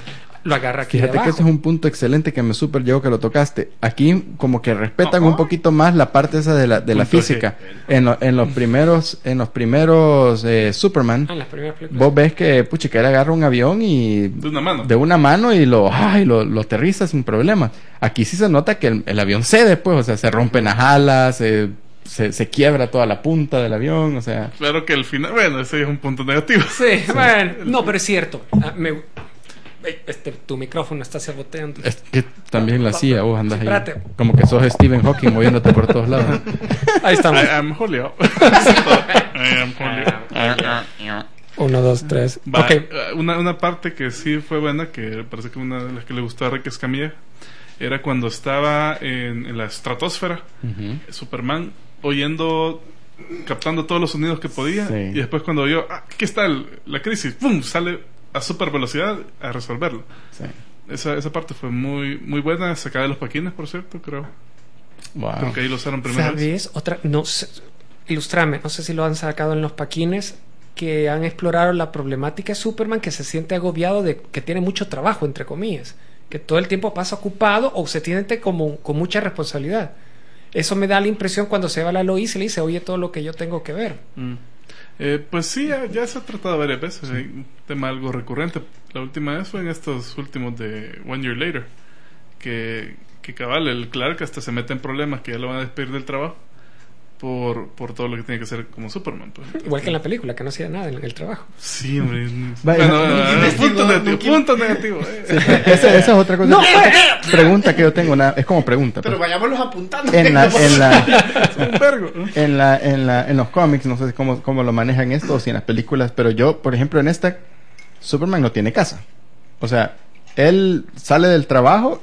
lo agarra aquí Fíjate que debajo. ese es un punto excelente que me super llegó que lo tocaste. Aquí como que respetan Ajá. un poquito más la parte esa de la, de la Punto física. En, lo- en los primeros, en los primeros eh, Superman, Ah, en las primeras películas. vos ves que puchica él agarra un avión y De una mano. de una mano y lo, ay, lo, lo aterriza sin problema. Aquí sí se nota que el, el avión cede, pues, o sea, se rompen las alas, se, se, se quiebra toda la punta del avión, o sea. Claro que el final, bueno, ese es un punto negativo. Sí, bueno, no, pero es cierto. Ah, me- este, tu micrófono está saboteando. Es que también la hacía, vos andas ahí. Espérate. Como que sos Stephen Hawking moviéndote por todos lados. Ahí estamos. I am Julio. I am Julio. Uno, dos, tres. Va, Ok. eh, una, una parte que sí fue buena, que parece que una de las que le gustó a Rick Escamilla, era cuando estaba en, en la estratosfera, Ujú. Superman oyendo, captando todos los sonidos que podía, Sí. y después cuando oyó, ah, aquí está el- la crisis, ¡pum! Sale a super velocidad a resolverlo. Sí. Esa, esa parte fue muy muy buena, sacada de los paquines, por cierto, creo. Wow. Creo que ahí lo usaron primero. ¿Sabes? Otra, no sé, ilustrame, no sé si lo han sacado en los paquines, que han explorado la problemática de Superman, que se siente agobiado de que tiene mucho trabajo, entre comillas, que todo el tiempo pasa ocupado o se siente como con mucha responsabilidad. Eso me da la impresión cuando se va a la Lois y le dice, oye, todo lo que yo tengo que ver. Mm. Eh, pues sí, ya, ya se ha tratado varias veces. Hay un tema algo recurrente. La última vez fue en estos últimos de One Year Later. Que, que cabal, el Clark hasta se mete en problemas que ya lo van a despedir del trabajo por, por todo lo que tiene que hacer como Superman. Pues. Igual que en la película, que no hacía nada en el trabajo. Sí, hombre. Vaya, bueno, no, eh, punto negativo. Punto negativo eh. Esa, esa es otra cosa. Pregunta que yo tengo, una, es como pregunta. pues. vayámoslos apuntando. En la, en la, Un vergo. en la, en la, en los cómics, no sé cómo, cómo lo manejan esto o si en las películas, pero yo, por ejemplo, en esta, Superman no tiene casa. O sea, él sale del trabajo,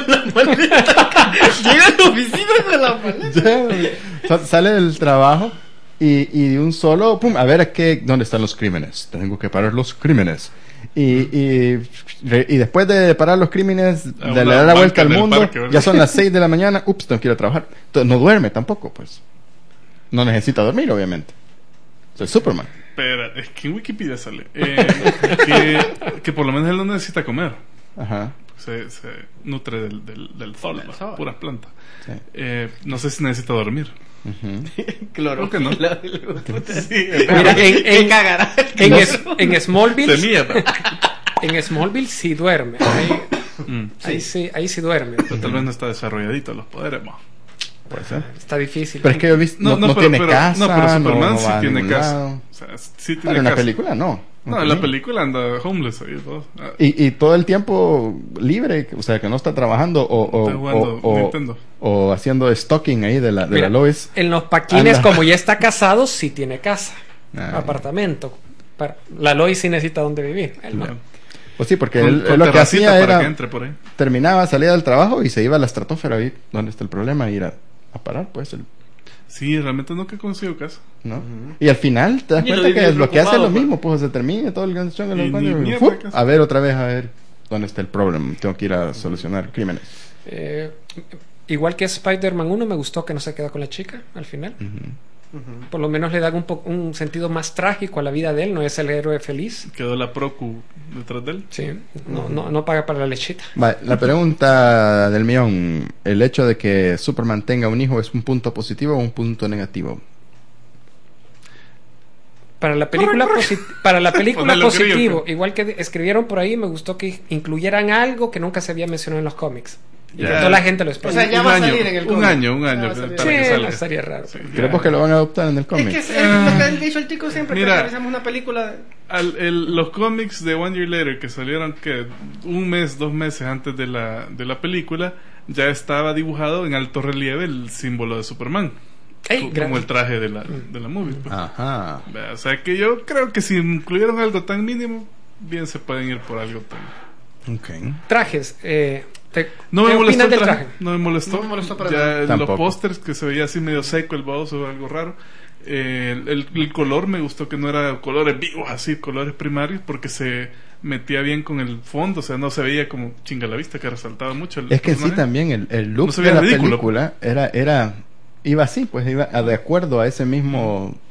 Llega a la oficina con la maleta. sa- sale del trabajo y, y de un solo, pum, a ver a qué, dónde están los crímenes. Tengo que parar los crímenes. Y, y, re- y después de parar los crímenes, A de una le dar la vuelta banca al en el mundo, parque, ¿verdad? ya son las seis de la mañana, ups, tengo que ir a trabajar. Entonces, no duerme tampoco, pues. No necesita dormir, obviamente. Soy Superman. Espera, es que en Wikipedia sale eh, que, que por lo menos él no necesita comer. Ajá. Se, se nutre del, del, del sol, Del ¿no? sol. Puras plantas. Sí. Eh, no sé si necesita dormir. Ujú. Creo que no. Sí, Mira, en, ¿Qué en, cagará? en, es- en Smallville, semilla. pero- en Smallville sí duerme. Ahí, Mm, ahí sí, ahí sí duerme. pero tal vez no está desarrolladito los poderes. mo. Puede ser. Está difícil. Pero es que yo he visto, no, no pero- tiene pero- casa, no, pero Superman no sí va a tiene ningún casa. lado. O sea, sí tiene Pero en la casa. película no. No, en la tenía. película anda homeless ahí y todo. Ah, Y, y todo el tiempo libre, o sea, que no está trabajando o, o, Está jugando o, o- Nintendo. o haciendo stocking ahí de la, de Mira, la Lois. en los paquines, Anda. como ya está casado, sí tiene casa, Ah. apartamento. Para- la Lois sí necesita donde vivir. Él no. ya. Pues sí, porque Con- él, con él lo que terracita hacía para era, que entre por ahí. terminaba, salía del trabajo y se iba a la estratosfera ahí, donde está el problema, ir a, a parar, pues, el- Sí, realmente nunca he conocido casa. ¿no? Y al final te das Y lo cuenta que vives lo que hace es lo preocupado, mismo, pues se termina todo el gran show en Y el ni baño, y mierda ¡fup! que hace. a ver otra vez, a ver dónde está el problema, tengo que ir a solucionar crímenes. Eh, igual que Spider-Man uno, me gustó que no se queda con la chica al final. Por lo menos le da un, po- un sentido más trágico a la vida de él. No es el héroe feliz. Quedó la Procu detrás de él. Sí, no, no, no paga para la lechita. Vale, la pregunta del millón, ¿el hecho de que Superman tenga un hijo es un punto positivo o un punto negativo? Para la película, posi- para la película Ponelo grillo, positivo, pues. igual que de- escribieron por ahí, me gustó que incluyeran algo que nunca se había mencionado en los cómics. Y Ya. que toda la gente lo espera. O sea, ya un va a año, salir en el un cómic. año, un año. Ya va a salir. para Sí, que salga. no estaría raro. Sí, Creo ya. pues que lo van a adoptar en el Es cómic. que es es lo que han dicho el tico siempre Mira. que realizamos una película. Al- el- los cómics de One Year Later que salieron que un mes, dos meses antes de la, de la película, ya estaba dibujado en alto relieve el símbolo de Superman. Ey, Co- gran- como el traje de la, de la movie. pues. Ajá. Vea, O sea que yo creo que si incluyeron algo tan mínimo, bien se pueden ir por algo tan... Ok. Trajes. Eh, te- No me ¿qué molestó opinas el del traje. No me molestó. No me molestó para ya nada. en Tampoco. los pósters que se veía así medio seco el baboso o algo raro. Eh, el, el- el color me gustó que no era colores vivos así, colores primarios, porque se metía bien con el fondo, o sea, no se veía como chinga a la vista, que resaltaba mucho el Es que sí, personaje. también el, el look No se de veía la ridículo. película era, era, iba así, pues iba a- de acuerdo a ese mismo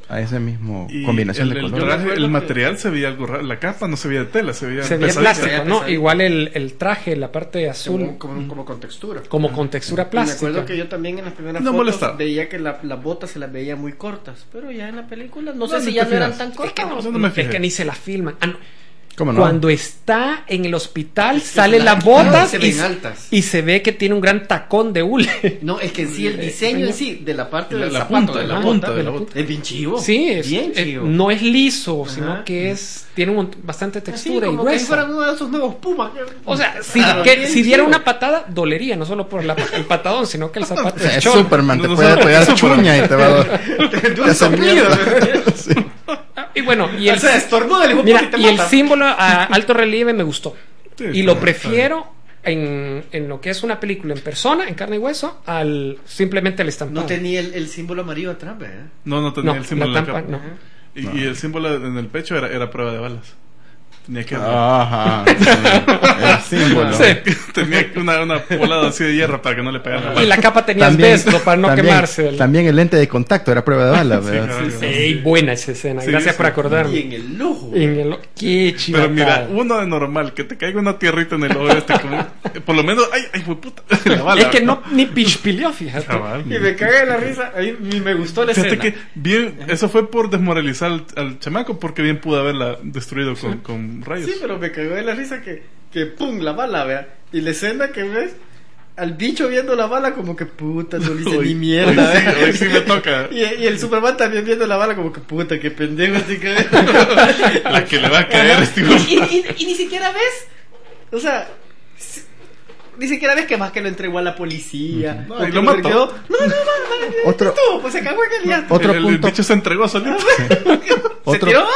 a ese mismo Y combinación el, de el colores. traje, Yo el me acuerdo material se veía algo raro. La capa no se veía de tela, se veía Se veía pesadita. plástico, Se ¿no? veía Igual el, el traje, la parte azul, Como, como, como con textura. como con textura Y me plástica. acuerdo que yo también en las primeras No fotos molestaba. veía que la- las botas se las veía muy cortas, pero ya en la película no sé No, si ni ya te no eran fijas. tan Es cortas. que no, Eso no me es fijé. que ni se la filman. Ah, no. ¿Cómo no? Cuando está en el hospital, Es que salen la- las botas se y, ven altas. y se ve que tiene un gran tacón de hule. No, es que en sí el diseño en sí de la parte La- del la zapato punta, de la la bota punta de de la la bota. es bien chivo. Sí, es, bien eh, chivo. no es liso, Ajá. sino que es tiene un, mont- bastante Así textura y como que gruesa. fueran uno de esos nuevos Pumas. O sea, si, Claro, que- bien si diera chivo. una patada, dolería, no solo por la- el patadón, sino que el zapato O sea, es es cholo. Superman, te No, no puede sabe- pegar Superman. chuña y te va a doler. De un Te hace soplido. mierda. Sí. Y bueno, y el, O sea, estornuda el hijo mira, puta y te y el mata. símbolo a alto relieve me gustó. Sí, Y está lo bien, prefiero en, en lo que es una película en persona, en carne y hueso, al simplemente el estampado. No tenía el, el símbolo amarillo atrás, ¿verdad? No, no tenía No, el símbolo la en la tampa, capa. no. Y, y el símbolo en el pecho era, era prueba de balas. Tenía que Ajá. Sí. El símbolo. Sí. tenía una, una volada así de hierro para que no le pegara la Y bala. la capa tenía asbesto para no también- quemarse. El- También el lente de contacto era prueba de bala, Sí, ¿verdad? claro. Sí, sí. Ey, buena esa escena. Sí, Gracias sí. por acordarme. Y en el ojo. En el- Qué chido. Pero mira, uno de normal, que te caiga una tierrita en el ojo este, como, por lo menos, ay, ay, fue puta, la bala. Es que no ni pichpilió, fíjate. Cabal. Y me cagué de la risa. A mí ni me gustó la Fíjate escena. que bien, eso fue por desmoralizar al, al chamaco, porque bien pudo haberla destruido con, con rayos. Sí, pero me cagó de la risa que, que pum, la bala, vea. Y la escena que ves, al bicho viendo la bala como que puta, no le hice Hoy- ni mierda, hoy sí, vea. hoy sí me toca. Y, y el Superman también viendo la bala como que puta, qué pendejo este que La que le va a caer este y, y, y- y ni siquiera ves, o sea, si- ni siquiera ves que más que lo entregó a la policía. No, o y que lo mató. verguió. No, no, no, no, Otro- estuvo, pues se cagó en el día. Otro el, el punto- bicho se entregó solito. Se Otro- tiró.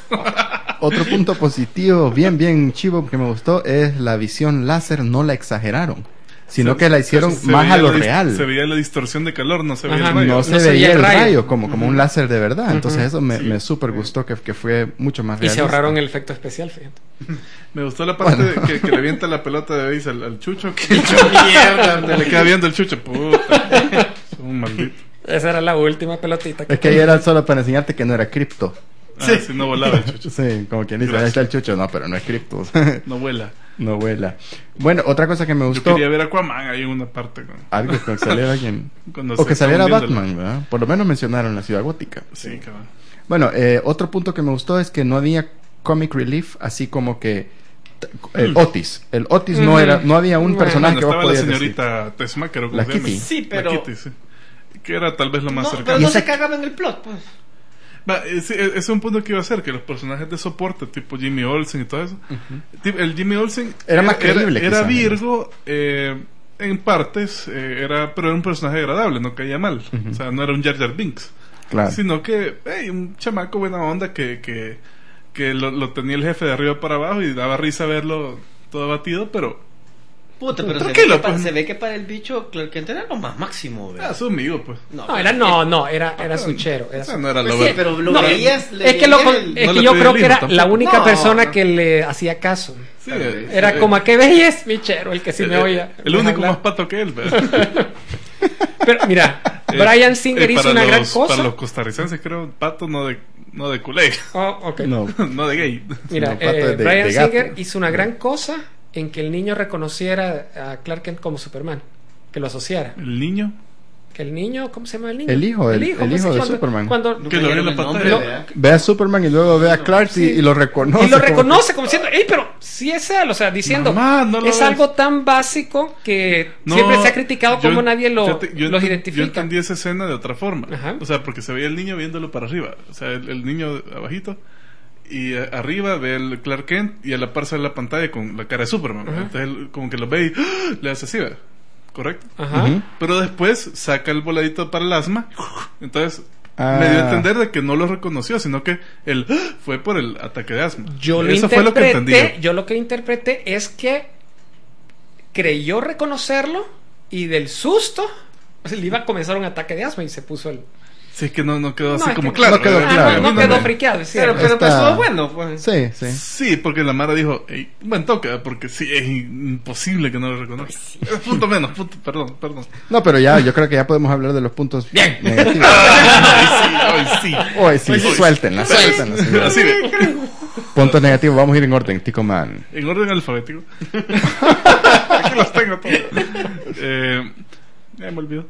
Otro punto positivo, bien, bien chivo que me gustó, es la visión láser, no la exageraron, sino Se- que la hicieron se más veía a lo la dis- real. Se veía la distorsión de calor, no se veía Ajá, el rayo. No No se se veía el rayo, rayo. como, como un láser de verdad. Entonces Ujú. eso me, Sí. me súper gustó, que, que fue mucho más Y realista. se ahorraron el efecto especial, fíjate. Me gustó la parte Bueno. de que, que le avienta la pelota de base al, al chucho. Que Mierda. le queda viendo el chucho. Puta. Es un maldito. Esa era la última pelotita. Es que ahí era solo para enseñarte que no era cripto. Ah, si no volaba el chucho. Sí, como quien dice, ahí está el chucho. No, pero no es cripto. No vuela. No vuela. Bueno, otra cosa que me Yo gustó, quería ver a Aquaman ahí en una parte. Con, algo que saliera alguien. cuando O se que saliera estaban viendo Batman, ¿verdad? Por lo menos mencionaron la ciudad gótica. la- Sí, cabrón. Bueno, eh, otro punto que me gustó es que no había comic relief, así como que t- el Otis. El Otis no Mm. era, no había un Bueno, personaje Cuando que vos estaba la podías decir. señorita Tesmaker o como La se llama. Kitty. Sí, pero- La Kitty, sí. Que era tal vez lo más No, pero cercano. no Y esa- se cagaba en el plot, pues. Va, ese, ese es un punto que iba a ser, que los personajes de soporte, tipo Jimmy Olsen y todo eso, tipo, el Jimmy Olsen Era más creíble, era, quizá. Virgo, eh, en partes, eh, era, pero era un personaje agradable, no caía mal, o sea, no era un Jar Jar Binks, Claro. sino que, hey, un chamaco buena onda que, que, que lo, lo tenía el jefe de arriba para abajo y daba risa verlo todo abatido, pero Puta, pero se ve, Tranquilo, que para, pues. se ve que para el bicho Clark Kent era lo más máximo, ah, ¿verdad? su amigo, pues. No, era no, no, era, era suchero. Era O sea, su- no era Pues lo sí, ver- pero lo No, veías, le es que, lo, veías con- el- es No que le yo pedí creo el que era libro la tampoco. única No. persona que le hacía caso. Sí, Tal eh, vez. Era eh, como, ¿qué veías, michero? El que sí el, me oía. el me único habla. más pato que él, ¿verdad? Pero mira, Eh, Brian Singer eh, hizo para una gran los- cosa. Para los costarricenses, creo, pato no de, no de culé, Oh, ok. No. no de gay. Mira, No, pato eh, de- Brian de gato. Singer hizo una gran cosa en que el niño reconociera a Clark Kent como Superman, que lo asociara. El niño, Que el niño, ¿cómo se llama el niño? El hijo, el- el pues, hijo de cuando- Superman. Cuando, Nunca que lo vio en la dieron el pantalla. nombre, No. ¿verdad? Ve a Superman y luego ve a Clark y, y lo reconoce. y lo como reconoce como diciendo, ¡ey, pero sí es él! O sea, diciendo, Mamá, no lo es ves. algo tan básico que no, siempre se ha criticado yo- como nadie lo, yo te- yo los enten- identifica. Yo entendí esa escena de otra forma. Ajá. O sea, porque se veía el niño viéndolo para arriba. O sea, el, el niño abajito. Y eh, arriba ve el Clark Kent y a la par sale la pantalla con la cara de Superman. ¿verdad? Ajá. Entonces él como que lo ve y ¡ah! Le hace así, ¿verdad? ¿Correcto? Ajá. Ujú. Pero después saca el voladito para el asma. Entonces Ah. me dio a entender de que no lo reconoció, sino que él ¡ah! fue por el ataque de asma. Yo lo Eso fue lo que entendí. interpreté, yo lo que interpreté es que creyó reconocerlo y del susto pues, le iba a comenzar un ataque de asma y se puso el, Sí, es que no, no quedó No, así es como que- claro. no quedó ¿verdad? claro. Ah, no A mí quedó me- friqueado, es Pero, cierto. pero pues, Está- estuvo bueno, pues. Sí, sí. Sí, porque la Mara dijo, "Ey, buen toque, porque sí, es imposible que no lo reconozca. Pues Punto menos, punto, perdón, perdón. No, pero ya, yo creo que ya podemos hablar de los puntos Bien. negativos. Hoy sí, hoy sí. Hoy sí, suéltenla, suéltenla, señora. Así ve, Puntos negativos, vamos a ir en orden, Tico Man. en orden alfabético. Aquí los tengo todos. Eh, ya me olvidó.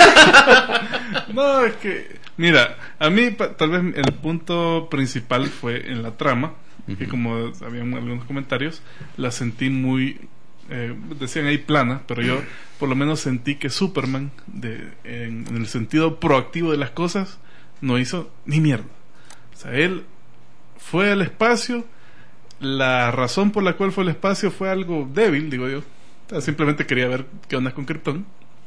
No, es que, mira, a mí pa- tal vez el punto principal fue en la trama, que como habían algunos comentarios, la sentí muy, eh, decían ahí plana, pero yo por lo menos sentí que Superman, de, en, en el sentido proactivo de las cosas, no hizo ni mierda. O sea, él fue al espacio, la razón por la cual fue al espacio fue algo débil, digo yo. O sea, simplemente quería ver qué onda con Krypton.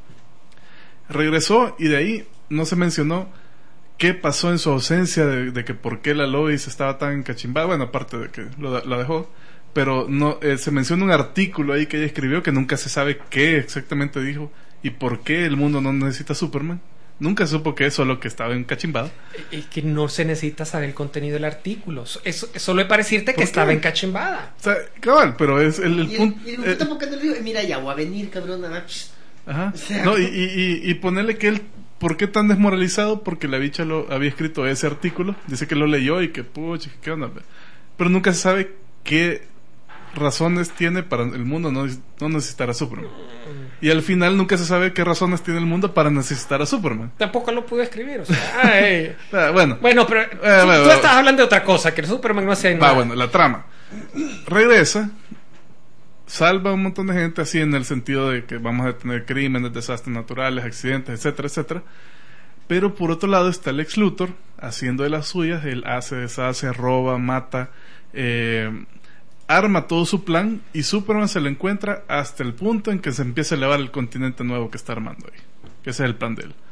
Regresó y de ahí no se mencionó qué pasó en su ausencia, de, de que por qué la Lois estaba tan encachimbada. Bueno, aparte de que lo, la dejó, pero no eh, se menciona un artículo ahí que ella escribió que nunca se sabe qué exactamente dijo y por qué el mundo no necesita Superman. Nunca supo que es solo que estaba encachimbado. Es que no se necesita saber el contenido del artículo. Eso, solo es para decirte que ¿Por qué? estaba encachimbada. O sea, cabal, pero es el, el Y el, punto. y el eh, puto porque no le digo, mira, ya voy a venir, cabrón. ah, psh. Ajá. O sea, No, y, y, y, y ponerle que él, ¿por qué tan desmoralizado? Porque la bicha lo había escrito ese artículo, dice que lo leyó y que, pucha, ¿qué onda? Pero nunca se sabe qué razones tiene para el mundo no, no necesitar a Superman. Y al final nunca se sabe qué razones tiene el mundo para necesitar a Superman. Tampoco lo pude escribir. O sea, ay. Ah, bueno, Bueno, pero tú, bueno, tú bueno. estás hablando de otra cosa, que el Superman no hace va, nada. bueno, la trama. Regresa, salva a un montón de gente así en el sentido de que vamos a tener crímenes, desastres naturales, accidentes, etcétera, etcétera. Pero por otro lado está Lex Luthor haciendo de las suyas. Él hace, deshace, roba, mata, eh, arma todo su plan y Superman se lo encuentra hasta el punto en que se empieza a elevar el continente nuevo que está armando ahí, que ese es el plan de él.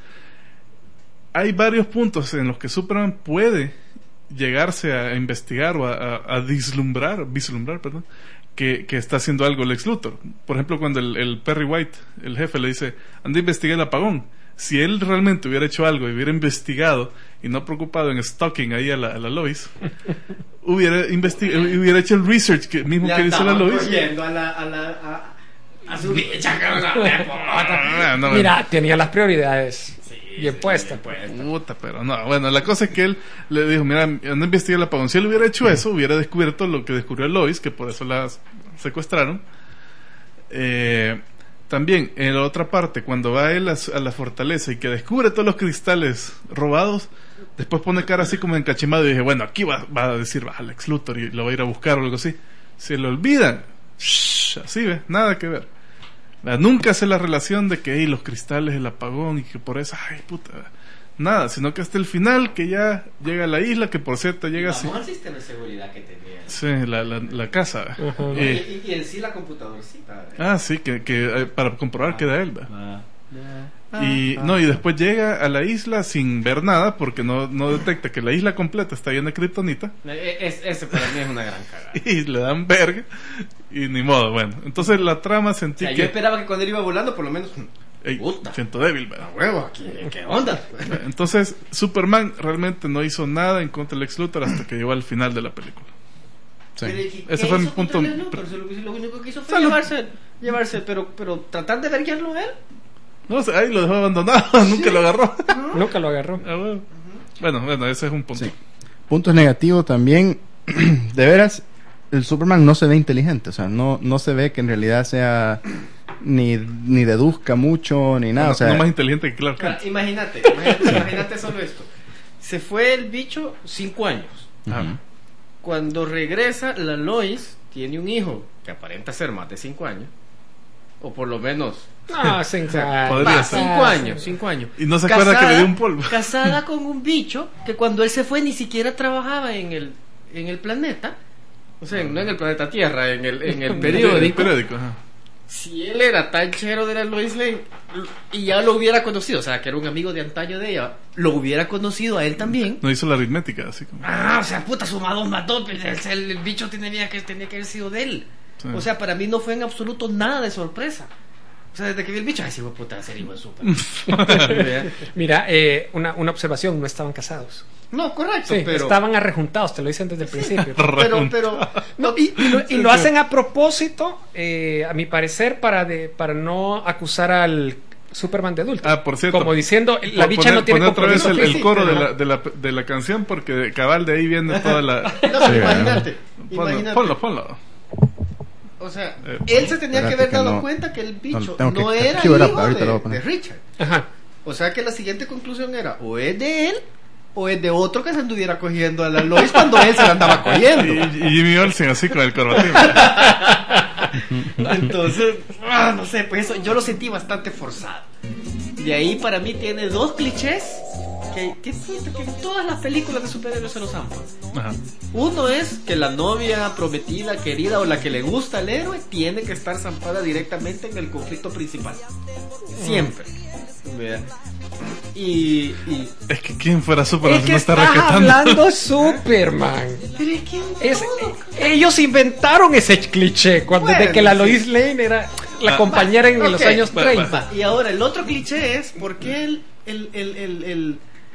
Hay varios puntos en los que Superman puede llegarse a investigar o a, a, a vislumbrar, vislumbrar, perdón, que, que está haciendo algo Lex Luthor. Por ejemplo, cuando el, el Perry White, el jefe, le dice, anda a investigar el apagón. Si él realmente hubiera hecho algo y hubiera investigado y no preocupado en stalking ahí a la, a la Lois, hubiera investi- hubiera hecho el research que mismo ya que hizo la estaba Lois. cogiendo a la, a la, a, a su bicha, cabrón. Ah, no, Mira, tenía las prioridades bien puestas. Puta, pero no, bueno, la cosa es que él le dijo, mira, anda a investigar el apagón. Si él hubiera hecho eso, hubiera descubierto lo que descubrió Lois, que por eso la secuestraron. Eh, también, en la otra parte, cuando va él a, su- a la fortaleza y que descubre todos los cristales robados, después pone cara así como encachimado y dije, bueno, aquí va, va a decir, va Lex Luthor y lo va a ir a buscar o algo así. Se le olvida. Shh, así ve, nada que ver. Ah, nunca hace la relación de que hey, los cristales, el apagón y que por eso, ay puta, nada, sino que hasta el final que ya llega a la isla, que por cierto llega así. Vamos al sistema de seguridad que tenía. Sí, la, la, la casa. Ujú. Eh, y, y, y en sí la computadorcita. ¿eh? ah, sí, que, que eh, para comprobar que era él. ¿va? Ah. Y no, y después llega a la isla sin ver nada porque no, no detecta que la isla completa está llena de kriptonita Eh, es- ese para mí es una gran cagada. y le dan verga y ni modo, bueno. Entonces la trama O sentí sea, yo que esperaba que cuando él iba volando, por lo menos. ey, Puta. siento débil, ¿verdad? Huevo, ¿qué, qué onda? Entonces, Superman realmente no hizo nada en contra de Lex Luthor hasta que llegó al final de la película. Sí. Pero, ¿y Ese qué fue mi hizo punto. contra Lex Luthor? Si Lo, lo único que hizo fue Salud. llevarse, llevarse, pero, pero tratar de verguiarlo él. No, o sea, ahí lo dejó abandonado, nunca lo agarró. Nunca lo agarró. Ah, bueno. Bueno, bueno, ese es un punto. Sí. Puntos negativos también, de veras, el Superman no se ve inteligente, o sea, no, no se ve que en realidad sea ni, ni deduzca mucho ni nada, no, o sea, no más inteligente que Clark Ahora, Kent. imagínate, imagínate, imagínate solo esto. Se fue el bicho cinco años. Ajá. Cuando regresa, la Lois tiene un hijo que aparenta ser más de cinco años. O por lo menos. No, sin podría Va, ser. cinco años, cinco años. Y no se acuerda que le dio un polvo. Casada con un bicho que cuando él se fue ni siquiera trabajaba en el, en el planeta. O sea, no en el planeta Tierra, en el, en el El periódico. periódico, ajá. Si él era tan chero de la Lois Lane y ya lo hubiera conocido, o sea, que era un amigo de antaño de ella, lo hubiera conocido a él también. No hizo la aritmética, así como. Ah, o sea, puta, suma dos más dos, el, el, el bicho tenía que, tenía que haber sido de él. Sí. O sea, para mí no fue en absoluto nada de sorpresa. O sea, desde que vi el bicho, ay, sí, puta, va a ser hijo de Superman. Mira, eh, una, una observación, no estaban casados. No, correcto, Sí, pero... estaban arrejuntados, te lo dicen desde el principio. Pero, pero... No, y, y lo, y lo hacen a propósito, eh, a mi parecer, para de, para no acusar al Superman de adulto. Ah, por cierto. Como diciendo, la bicha Poner- no tiene poner otra vez compromiso el, el físico. coro de Ajá. la, de, la, de la canción, porque cabal de ahí viene toda la... No, pero Sí, imagínate, Ponlo, imagínate. ponlo, ponlo. O sea, Eh, él se tenía que espérate haber que dado no- cuenta que el bicho tengo no que- era sí, hijo ahorita- ahorita de, lo voy a poner. de Richard. Ajá. O sea que la siguiente conclusión era, o es de él, o es de otro que se anduviera cogiendo a la Lois cuando él se la andaba cogiendo. Y, y Jimmy Olsen así con el corbatín. Entonces, ah, no sé, pues eso yo lo sentí bastante forzado. De ahí para mí tiene dos clichés que, que, puta, que en todas las películas de superhéroes se los han puesto. Ajá. Uno es que la novia prometida, querida o la que le gusta al héroe tiene que estar zampada directamente en el conflicto principal. Siempre. Vea. Y, y Es que quien fuera Superman Es si que no está estás raquetando. hablando Superman. pero es que en Es, todo- ellos inventaron ese cliché cuando Bueno, de que la sí. Lois Lane era la Ah, compañera en los ok, años va, treinta. Va, y ahora el otro cliché es por qué el, el, el, el, el,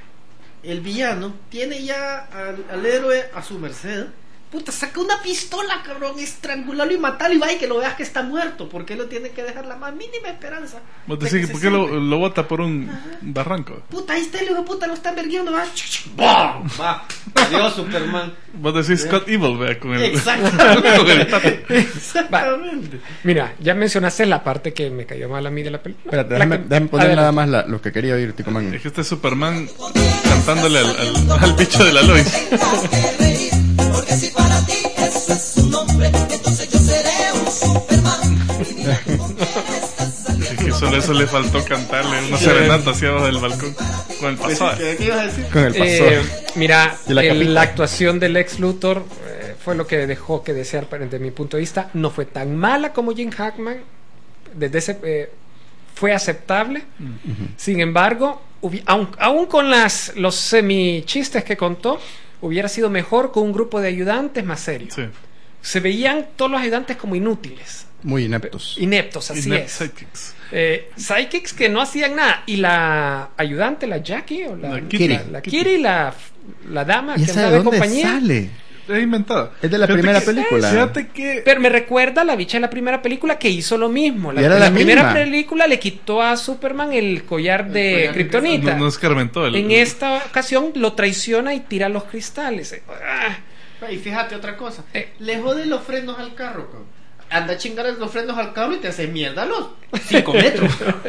el villano tiene ya al, al héroe a su merced. Puta, saca una pistola, cabrón, estrangularlo y matarlo y va y que lo veas que está muerto. ¿Por qué lo tiene que dejar la más mínima esperanza? Vos de decís, que se ¿por qué lo, salve? lo bota por un barranco? Puta, ahí está el hijo de puta, lo están verguiendo, va. ¡Bam! Va. Adiós, Superman. Vos decís Scott Evil, vea, con el... Exactamente. con el tato. Exactamente. Mira, ya mencionaste la parte que me cayó mal a mí de la película. Espérate, La déjame, que- déjame poner adelante. nada más la- lo que quería oír, Tico Man. Es que este es Superman cantándole al, al, al bicho de la Lois. Tenga que reír, porque si para ti eso es un nombre, entonces yo seré un Superman. Y mira cómo estás saliendo. Es que solo eso le faltó cantarle una serenata hacia abajo del balcón con el pasado. ¿Qué, qué ibas a decir? Con el paso. Eh, mira, Y la el- capita. la actuación del Lex Luthor eh, fue lo que dejó que desear para- desde mi punto de vista. No fue tan mala como Jim Hackman. Desde ese eh, fue aceptable. Sin embargo, hubi- aun, aun con las los semi chistes que contó, hubiera sido mejor con un grupo de ayudantes más serios. Sí. Se veían todos los ayudantes como inútiles, Muy ineptos. ineptos, así Inept es. Sidekicks. Eh, psychics que no hacían nada. Y la ayudante, la Jackie, o la, La Kitty. la, la Kitty, la, la dama ¿Y que esa andaba de de dónde compañía. sale? Es inventada. Es de la Fíjate primera que- película. Fíjate que... Pero me recuerda a la bicha de la primera película que hizo lo mismo. La, Y era la primera misma. película le quitó a Superman el collar de collar de kriptonita. No, no escarmentó el... En esta ocasión lo traiciona y tira los cristales. Ah, Y fíjate otra cosa, Eh. le jode los frenos al carro, cabrón. Anda a chingar los frenos al carro y te hace mierda a los cinco metros.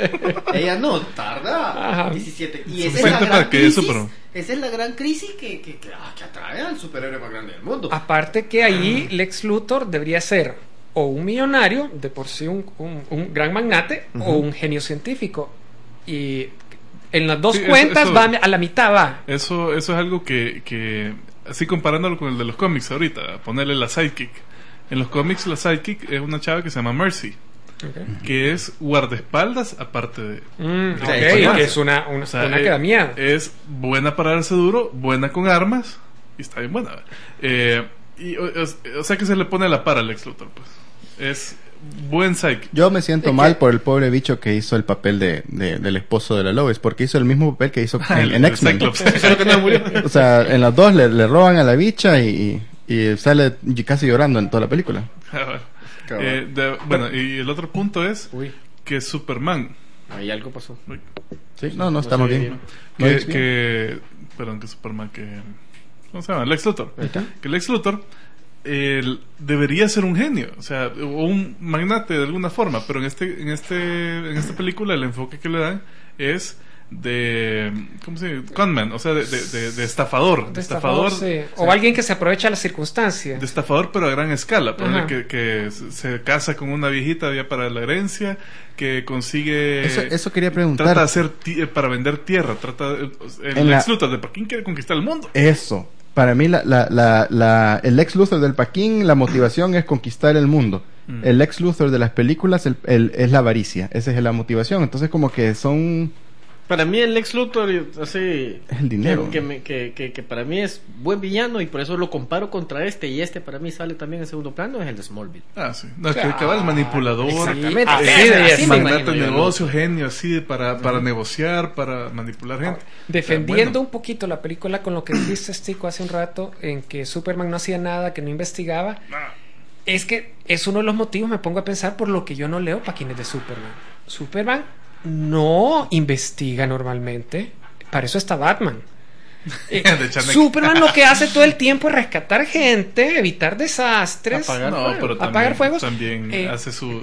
Ella no tarda Ajá. diecisiete. Y esa es la Suficiente gran para que crisis. Superman. Esa es la gran crisis que, que, que, ah, que atrae al superhéroe más grande del mundo. Aparte que ahí Lex Luthor debería ser o un millonario, de por sí un, un- un gran magnate, o un genio científico. Y en las dos Sí, eso- cuentas eso- va a la mitad va. Eso, eso es algo que, que, así comparándolo con el de los cómics ahorita, ponerle la sidekick. En los cómics la sidekick es una chava que se llama Mercy, que es guardaespaldas aparte de... Mm, de ok, compañía. que es una, una, O sea, una eh, que da miedo. es buena para darse duro, buena con armas, y está bien buena. Eh, y, o, o- o sea que se le pone a la par al Lex Luthor, pues. Es buen sidekick. Yo me siento Es mal que- por el pobre bicho que hizo el papel de, de- del esposo de la Lois, porque hizo el mismo papel que hizo en, El- en el X-Men. Cyclops. Eso es lo que no murió. O sea, en las dos le, le roban a la bicha y, y sale casi llorando en toda la película. Eh, de- bueno, y el otro punto es Uy, que Superman, ahí algo pasó. Sí, no, no estamos se ve bien. que, No, es- que perdón, que Superman, que ¿cómo se llama? Lex Luthor. Que Lex Luthor él debería ser un genio, o sea, o un magnate de alguna forma, pero en este en este en esta película el enfoque que le dan es de ¿cómo se dice? Conman, o sea, de, de, de- de estafador, de De estafador, sí. O alguien que se aprovecha de las circunstancias. de estafador pero a gran escala, ponle Ajá. que, que se se casa con una viejita ya para la herencia, que consigue Eso, eso quería preguntar. trata de hacer ti- eh, para vender tierra, trata de, el En la- Lex Luthor de ¿por quién quiere conquistar el mundo? Eso. Para mí, la, la, la, la- el Lex Luthor del Paquín, la motivación es conquistar el mundo. Mm. El Lex Luthor de las películas el, el- es la avaricia. Esa es la motivación. Entonces, como que son Para mí el Lex Luthor así Es el dinero. que, que, me- que, que, que para mí es buen villano y por eso lo comparo contra este, y este para mí sale también en segundo plano, es el de Smallville. Ah, sí. No, es que el cabal es manipulador. Exactamente. Así, Así de- así me magnate imagino de yo, negocio, genio, así, para, para negociar, para manipular gente. Defendiendo Bueno. un poquito la película con lo que dijiste, Stico, hace un rato, en que Superman no hacía nada, que no investigaba, Ah, es que es uno de los motivos, me pongo a pensar, por lo que yo no leo páginas de Superman. Superman no investiga normalmente, para eso está Batman. Eh, De Chanek. Superman lo que hace todo el tiempo es rescatar gente, evitar desastres, Apagar no, fuego. pero Apagar también, fuegos. también Eh, hace su,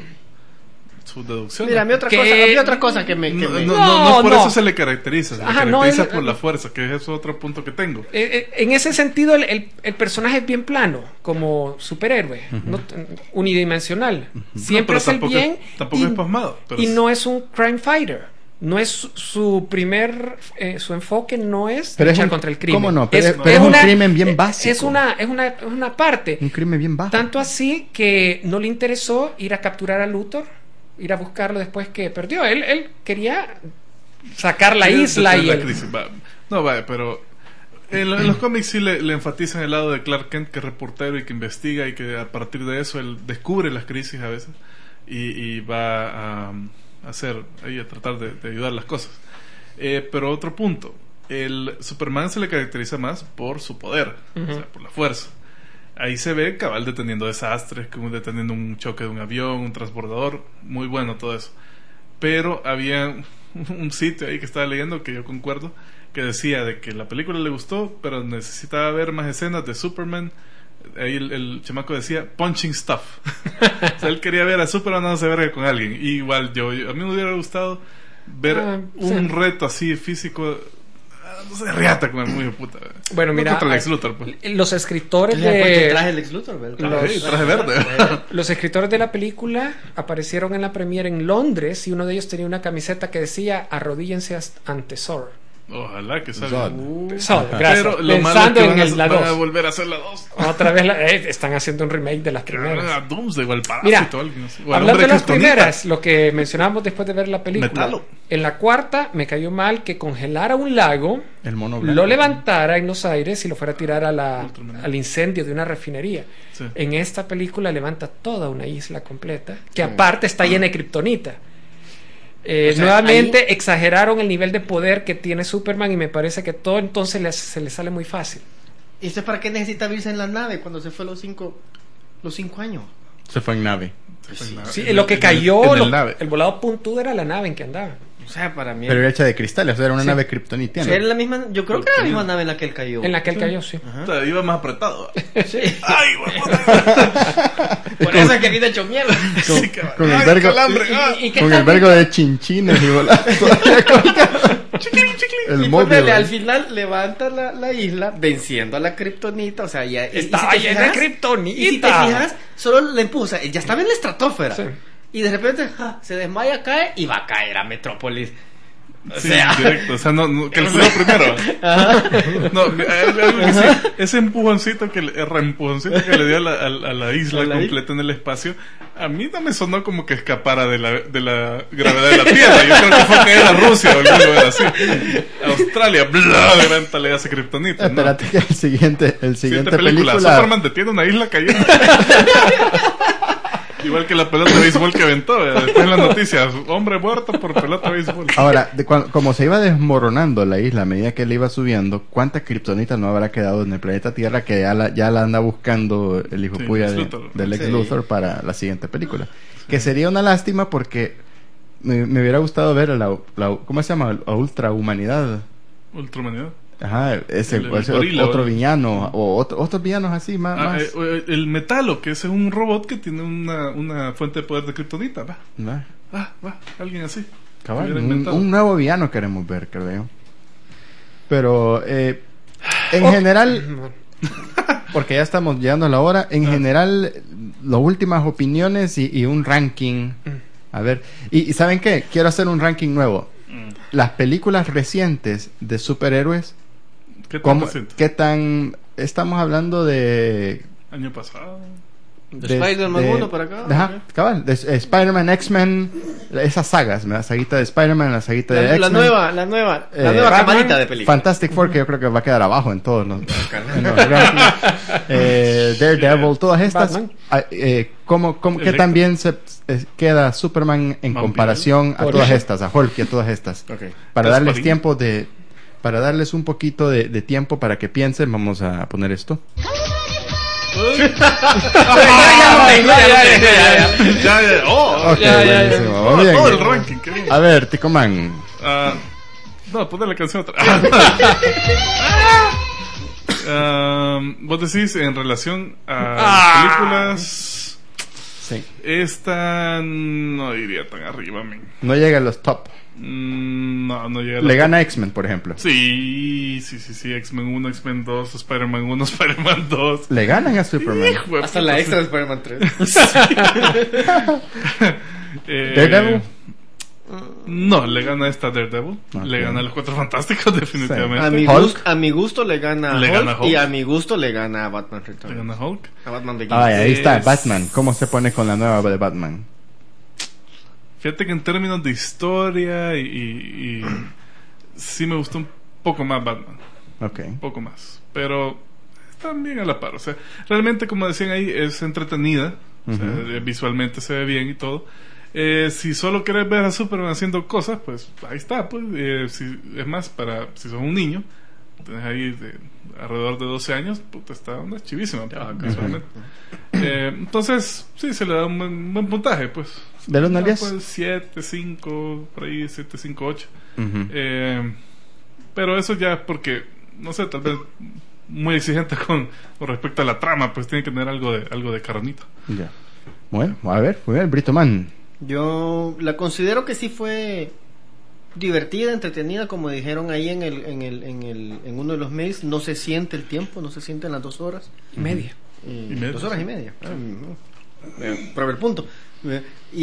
su deducción. Mira, a mí otra Que- cosa, a mí otra cosa que me, que No, me- no, no, no por No, eso no. se le caracteriza, se le Ajá, no, caracteriza él- por la fuerza, que es otro punto que tengo. Eh, eh, en ese sentido, el, el- el personaje es bien plano, como superhéroe, no t- unidimensional. Siempre No, es pero el tampoco bien es- tampoco y, es pasmado, pero y es- no es un crime fighter. No es su, su primer, eh, su enfoque no es Pero es luchar un- contra el crimen. ¿cómo no? Pero es- pero es un crimen bien eh, básico. Es una, es una, es una parte. Un crimen bien bajo. Tanto así que no le interesó ir a capturar a Luthor, ir a buscarlo después que perdió. Él, él quería sacar la Sí, isla detener y la el- crisis, va. No, va, pero en, lo- en los cómics sí le, le enfatizan el lado de Clark Kent, que es reportero y que investiga y que a partir de eso él descubre las crisis a veces y, y va a, a hacer ahí a tratar de, de ayudar las cosas. Eh, pero otro punto, el Superman se le caracteriza más por su poder, Ujú. o sea, por la fuerza. Ahí se ve cabal deteniendo desastres, como deteniendo un choque de un avión, un transbordador, muy bueno todo eso. Pero había un sitio ahí que estaba leyendo que yo concuerdo, que decía de que la película le gustó, pero necesitaba ver más escenas de Superman. Ahí el, el chamaco decía punching stuff. O sea, él quería ver a Superman dándose verga con alguien. Y igual yo, yo- a mí me hubiera gustado ver Ah, un sí. reto así físico, ah, no sé, riata con el muy hijo de puta. Bueno, No mira, contra Lex hay- Luthor, pues. los escritores le han puesto el de traje de Lex Luthor, ¿verdad? Los- Sí, traje verde. los escritores de la película aparecieron en la premiere en Londres y uno de ellos tenía una camiseta que decía arrodíllense hasta- ante Zor. Ojalá que salga. Zod. Zod, gracias. Pero lo malo es Pensando que en van, a, el- la van a dos. volver a hacer la dos. Otra vez la- eh, están haciendo un remake de las A primeras. Doomsday o al Mira, Parásito o alguien así. O al hablando Hombre de las Kriptonita. primeras, lo que mencionábamos después de ver la película. Metalo. En la cuarta me cayó mal que congelara un lago, El mono blanco. lo levantara en los aires y lo fuera a tirar a la, Ultraman. al incendio de una refinería. Sí. En esta película levanta toda una isla completa, que aparte está llena de kriptonita. Eh, O sea, nuevamente ahí- exageraron el nivel de poder que tiene Superman y me parece que todo entonces le- se le sale muy fácil. ¿Y usted para qué necesita irse en la nave cuando se fue los cinco, los cinco años? Se fue en nave. Sí, En el- lo que en el- cayó, en el lo- nave. el volado puntudo era la nave en que andaba. O sea, para mí... Pero era hecha de cristales, o sea, era una Sí. nave o kryptonitiana. sea, era la misma, yo creo que era la misma nave en la que él cayó. En la que él cayó, sí. O sea, iba más apretado. Sí. ¡Ay, huevón! Por eso es que viene hecho mierda. Con, Sí, cabrón. con el ¡Ay, vergo, calambre! ¡Ah! ¿Y, y qué con tal? el vergo de chinchines y volando. El Y móvil. ponele, al final levanta la, la isla venciendo a la kriptonita, o sea, ya y- y Está si te llena de fijas- kriptonita. Y si te fijas, solo le empuja, ya estaba en la estratosfera. Sí. Y de repente ja, se desmaya, cae y va a caer a Metrópolis. O Sí, sea, directo. O sea, no, no, calculó primero. No, hay algo que sí, ese empujoncito que le, el reempujoncito que le dio a la, a, a la isla ¿A la completa en el espacio, a mí no me sonó como que escapara de la, de la gravedad de la Tierra. Yo creo que fue caer a Rusia o algún lugar así. Australia, bla, levántale a ese kriptonita. ¿no? Espérate que el siguiente, el Siguiente siguiente película. película. Superman detiene una isla cayendo. Igual que la pelota de béisbol que aventó. ¿eh? Después en las noticias, hombre muerto por pelota de béisbol. Ahora, de cuan- como se iba desmoronando la isla a medida que le iba subiendo, ¿cuánta kriptonita no habrá quedado en el planeta Tierra que ya la, ya la anda buscando el hijo Sí, puya Lex de, Luthor. de Lex Sí. Luthor para la siguiente película? Que sería una lástima porque me, me hubiera gustado ver a la, la- ¿cómo se llama? A Ultrahumanidad. Ultrahumanidad. Ajá, ese, El- el ese gorila, otro ¿o? villano, o otro- otros villanos así, más. Ah, más eh, eh, el Metalo, que ese es un robot que tiene una, una fuente de poder de kriptonita. Va, ¿no? va, va, alguien así. Cabal, Hubiera un, inventado. un nuevo villano queremos ver, creo yo. Pero, eh, en Oh. general, porque ya estamos llegando a la hora, en general, las últimas opiniones y, y un ranking. A ver, y, y ¿saben qué? Quiero hacer un ranking nuevo. Mm. Las películas recientes de superhéroes, ¿Qué tal ¿cómo, reciente? ¿qué tan...? Estamos hablando de... Año pasado. De Spider-Man uno para acá. Ajá, cabal. De, eh, Spider-Man, X-Men, esas sagas, la saguita de Spider-Man, la saguita de La, la X-Men. nueva, la nueva, la Eh, nueva Batman, camarita de película. Fantastic Four, que yo creo que va a quedar abajo en todos los. en los rankings. eh, Daredevil, todas estas. Batman. ah, eh, ¿cómo, cómo, ¿Qué Electro. tan bien se eh, queda Superman en Vampiro. comparación a Por todas eso. estas, a Hulk y a todas estas? Ok. Para darles Gasparín. tiempo de. Para darles un poquito de, de tiempo para que piensen, vamos a poner esto. Ya, ya. Oh, Ok, ya, ya, ya. buenísimo. oh, Muy bien. todo el ranking. Qué bien. A ver, Ticoman. Ah, no, ponle la canción otra. Ah, vos decís en relación a Ah. las películas, Sí. esta no iría tan arriba, men. No llega a los top. Mm, no, no llega a Le la- gana X-Men, por ejemplo. Sí, sí, sí, sí. X-Men uno, X-Men dos, Spider-Man uno, Spider-Man dos. Le ganan a Superman. Hijo de Hasta puta, la sí. extra de Spider-Man tres. Eh, Daredevil. No, le gana esta Daredevil. Ok. Le gana a los Cuatro Fantásticos, definitivamente. A mi, Hulk. gusto, a mi gusto le gana, Le Hulk, gana Hulk. y a mi gusto le gana a Batman Le Returns. gana Hulk. A Batman Begins. Ay, ahí está, Es- Batman. ¿Cómo se pone con la nueva de Batman? Fíjate que en términos de historia y, y- y sí me gustó un poco más Batman, Ok. un poco más, pero están bien a la par. O sea, realmente como decían ahí es entretenida, o sea, Ujú. eh, visualmente se ve bien y todo. Eh, si solo querés ver a Superman haciendo cosas, pues ahí está. Pues Eh, si, es más, para si sos un niño, tenés ahí de, alrededor de doce años, puta, está una chivísima pues, visualmente. Eh, entonces, sí, se le da un buen, un buen puntaje, pues. ¿Del uno al diez? Pues siete, cinco, por ahí, siete, cinco, ocho. Ujú. Eh, pero eso ya es porque, no sé, tal vez muy exigente con, con respecto a la trama, pues tiene que tener algo de, algo de carnito. Ya. Bueno, a ver, muy bien, Brito Man. Yo la considero que sí fue divertida, entretenida, como dijeron ahí en el, en el, en el, en uno de los mails. No se siente el tiempo, no se sienten las dos horas. Y media. Eh, Y media, dos horas sí. y media. Ah, no. Eh, prueba el punto. Eh,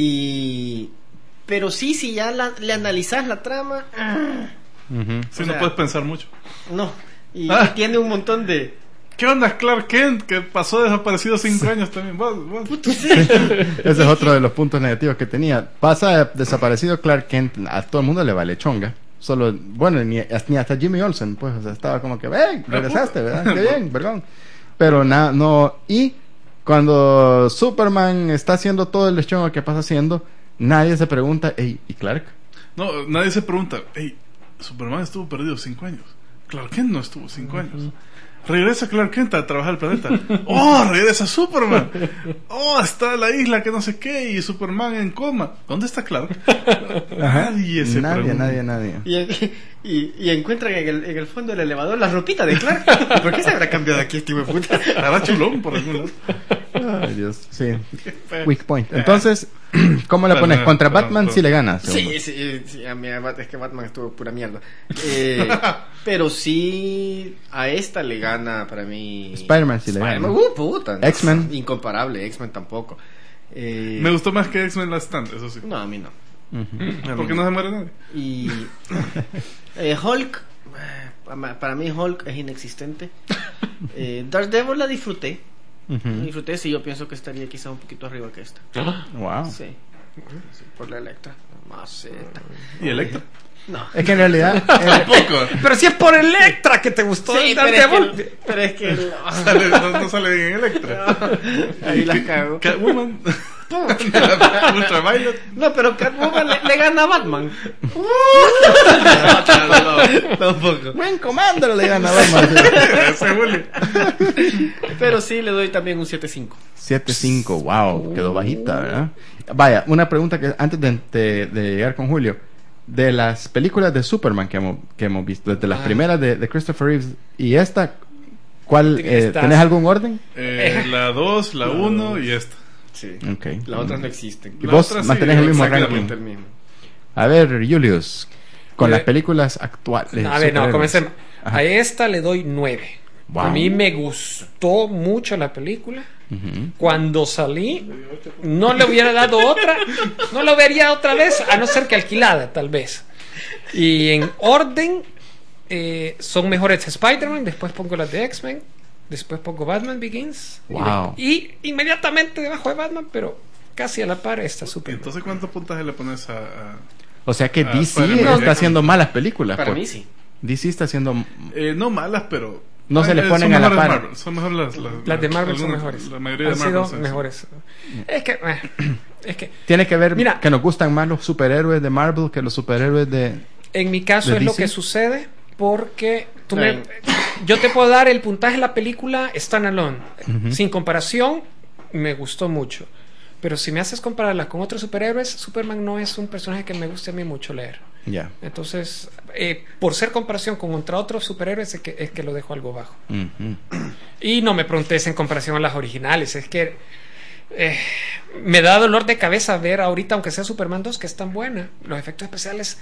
y pero sí, si ya la- le analizas la trama, ah, Ujú. Sí, O no sea- puedes pensar mucho. no. Y, Ah. y tiene un montón de ¿Qué onda Clark Kent? Que pasó desaparecido cinco años también. Vos, vos. Ese es otro de los puntos negativos que tenía. Pasa desaparecido Clark Kent, a todo el mundo le vale chonga. Solo, bueno, ni, ni hasta Jimmy Olsen, pues, o sea, estaba como que, ¡hey! Regresaste, ¿verdad? Qué bien, perdón. Pero nada, no. Y cuando Superman está haciendo todo el chongo que pasa haciendo, nadie se pregunta, ¡hey! ¿Y Clark? No, nadie se pregunta, hey, Superman estuvo perdido cinco años. Clark Kent no estuvo cinco años. Regresa Clark Kent a trabajar al planeta. ¡Oh! Regresa Superman. ¡Oh! Está en la isla que no sé qué y Superman en coma. ¿Dónde está Clark? Nadie se Nadie, pregunta. nadie, nadie. y, y, y encuentran en el, en el fondo del elevador la ropita de Clark. ¿Por qué se habrá cambiado aquí este hijo de puta? Estará chulón por algún lado. Ay, Dios, sí. Weak point. Entonces, ¿cómo le Bueno, pones? Contra perdón, Batman perdón. sí le ganas. según Sí, vos. sí, sí, a mí es que Batman estuvo pura mierda. Eh, pero sí, a esta le gana para mí. Spider-Man sí le gana. Spider-Man, uh, puta. no, X-Men. Incomparable, X-Men tampoco. Eh, Me gustó más que X-Men Last Stand, eso sí. No, a mí no. Ujú. Porque no se muere nadie. Y. eh, Hulk. eh, Para para mí, Hulk es inexistente. Eh, Daredevil la disfruté. La Ujú. disfruté, sí, yo pienso que estaría quizá un poquito arriba que esta. Wow. Sí. Sí, por la Electra. Maceta. ¿Y Electra? No. Es que en realidad, eh, Tampoco. Pero si es por Electra que te gustó. Sí, el pero es Daredevil. que, pero es que Sale- no, no sale bien Electra. ahí la cago. Catwoman. Ultraviolet. No, pero Catwoman le, le gana a Batman. Tampoco. buen comando le gana a Batman. Ese Willy. Pero sí le doy también un siete cinco. siete cinco, wow, quedó bajita, ¿verdad? Vaya, una pregunta que antes de, de- de llegar con Julio. De las películas de Superman que hemos, que hemos visto, desde las Ah. primeras de, de Christopher Reeves y esta, ¿cuál, Fíjate que eh, estás- ¿tenés algún orden? Eh, la dos, la uno y esta. Sí. Ok. Las otras no existen. Y La vos otra sí, mantenés el mismo exactamente ranking. el mismo. A ver, Julius, con Eh, las películas actuales. A ver, no, superhéroes. comencemos. Ajá. A esta le doy nueve. Wow. A mí me gustó mucho la película. Ujú. Cuando salí, no le hubiera dado otra. No la vería otra vez, a no ser que alquilada, tal vez. Y en orden, eh, son mejores Spider-Man. Después pongo las de X-Men. después pongo Batman Begins y Wow. de- y, inmediatamente debajo de Batman, pero casi a la par está Superman. Entonces, ¿cuántos puntajes le pones a...? a- O sea que Ah, D C Spider-Man. está haciendo malas películas. Para por- mí sí. D C está haciendo... eh, no malas, pero... No se le eh, ponen son a la mejores par. Marvel, son mejores las, las, Las de Marvel son algunas- mejores. La mayoría Han de Marvel sido son- mejores. Es que, eh, es que Tiene que ver Mira. que nos gustan más los superhéroes de Marvel que los superhéroes de... en mi caso ¿De es lo D C? que sucede porque tú me, Claro. yo te puedo dar el puntaje de la película standalone. Ujú. Sin comparación, me gustó mucho. Pero si me haces compararla con otros superhéroes, Superman no es un personaje que me guste a mí mucho leer. Ya. Entonces, eh, por ser comparación con contra otros superhéroes, es que, es que lo dejo algo bajo. Ujú. Y no me preguntes en comparación a las originales. Es que eh, me da dolor de cabeza ver ahorita, aunque sea Superman dos, que es tan buena. Los efectos especiales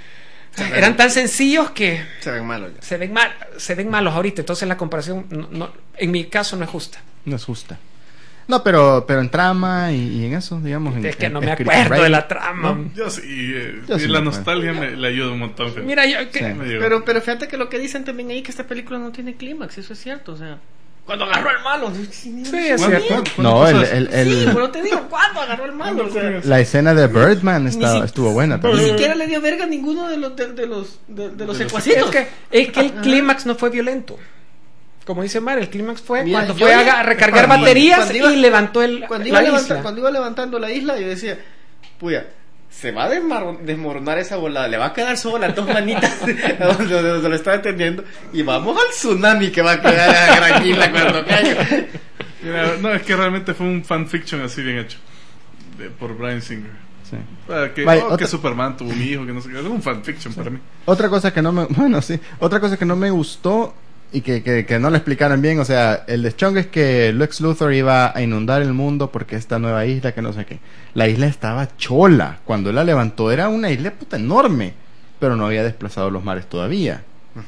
eh, eran tan sencillos que Se ven malos ya. se ven mal, se ven malos ahorita. Entonces la comparación, no, no- en mi caso, no es justa. No es justa. No, pero, pero en trama y, y en eso, digamos... En, Es que en- no me escrito acuerdo de writing. la trama. No, yo sí, eh, Yo y sí la me nostalgia me, le ayuda un montón. fíjate. Mira, yo, que- Sí. Me ayuda. Pero, pero fíjate que lo que dicen también ahí que esta película no tiene clímax, eso es cierto, o sea, cuando agarró al malo. Sí, Sí, es ¿Cuándo- cierto. cuándo- No, cuándo el, pasó el, eso? el- Sí, pero te digo, ¿cuándo agarró al malo? O sea, la escena de Birdman estaba, si- estuvo buena ni también. siquiera le dio verga a ninguno de los de, de los de, de los De los secuacitos. es que, es que el clímax no fue violento. Como dice Mar, el clímax fue Mira, cuando yo fue a, ya- a recargar cuando- baterías cuando iba- y levantó el, Cuando la iba, levanta- isla. cuando iba levantando la isla, yo decía, puya, se va a desmar- desmoronar esa volada, le va a quedar solo las dos manitas donde, donde- donde lo estaba entendiendo, y vamos al tsunami que va a quedar a la gran isla cuando caiga. Mira, no, es que realmente fue un fanfiction así bien hecho. De- por Bryan Singer. Sí. Para que, Vaya, oh, que otra- Superman tuvo un hijo, que no sé qué. Es un fanfiction para mí. Otra cosa que no me... Bueno, sí. Otra cosa que no me gustó y que, que, que no lo explicaron bien, o sea, el de Chong es que Lex Luthor iba a inundar el mundo porque esta nueva isla, que no sé qué. La isla estaba chola. Cuando él la levantó era una isla puta enorme, pero no había desplazado los mares todavía.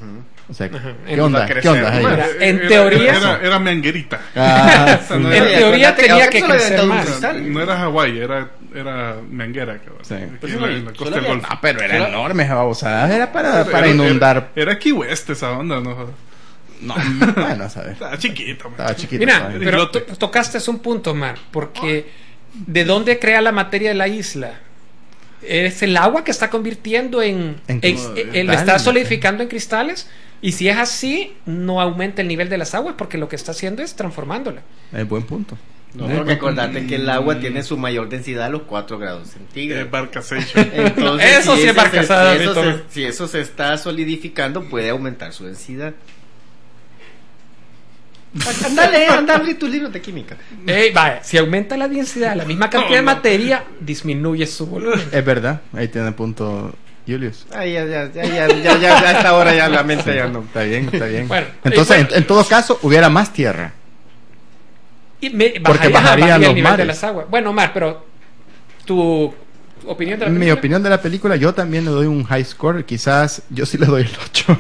O sea, Ajá. ¿qué Iba onda? a ¿Qué crecer. onda ahí? Mira, Eh, en era- teoría- Era, era Manguerita. Ah, Esa no sí. En era- teoría acuérdate tenía ahora que solo crecer aventó un más. cristal. No era Hawái, era, era Manguera. cabrón. Sí. Aquí Pues en no, la, en la costa solo del había- Golfo. Ah, pero era Era- enorme esa babosada. Era para, para Era- inundar. Era, era Key West esa onda, ¿no? No, bueno, a saber. Estaba chiquito. man. Estaba chiquito. Mira, todavía. pero islote. to- tocaste un punto, Mar, porque ¿de dónde crea la materia de la isla? Es el agua que está convirtiendo en... En en- cristal. eh, lo está solidificando en cristales. Y si es así, no aumenta el nivel de las aguas porque lo que está haciendo es transformándola. Es buen punto. No, Eh, porque acordate que el agua tiene su mayor densidad a los cuatro grados Eh, centígrados. Barcasation. Entonces, Eso si sí es ese barcazada, se- si, eso Víctor. se, si eso se está solidificando, puede aumentar su densidad. Andale, anda a abrir tus libros de química. Ey, vaya, si aumenta la densidad, la misma cantidad de materia, disminuye su volumen. Es verdad. Ahí tiene punto Julius. Ay, ya, ya, ya, ya, ya, ya, ya a esta hora ya la mente ya no. Está bien, está bien. Bueno, Entonces, y bueno- en, en todo caso, hubiera más tierra. Y me, Porque bajaría, bajarían bajaría los el nivel mares. de las aguas. Bueno, Mar, pero tu opinión de la Mi película. opinión de la película, yo también le doy un high score. Quizás yo sí le doy el ocho.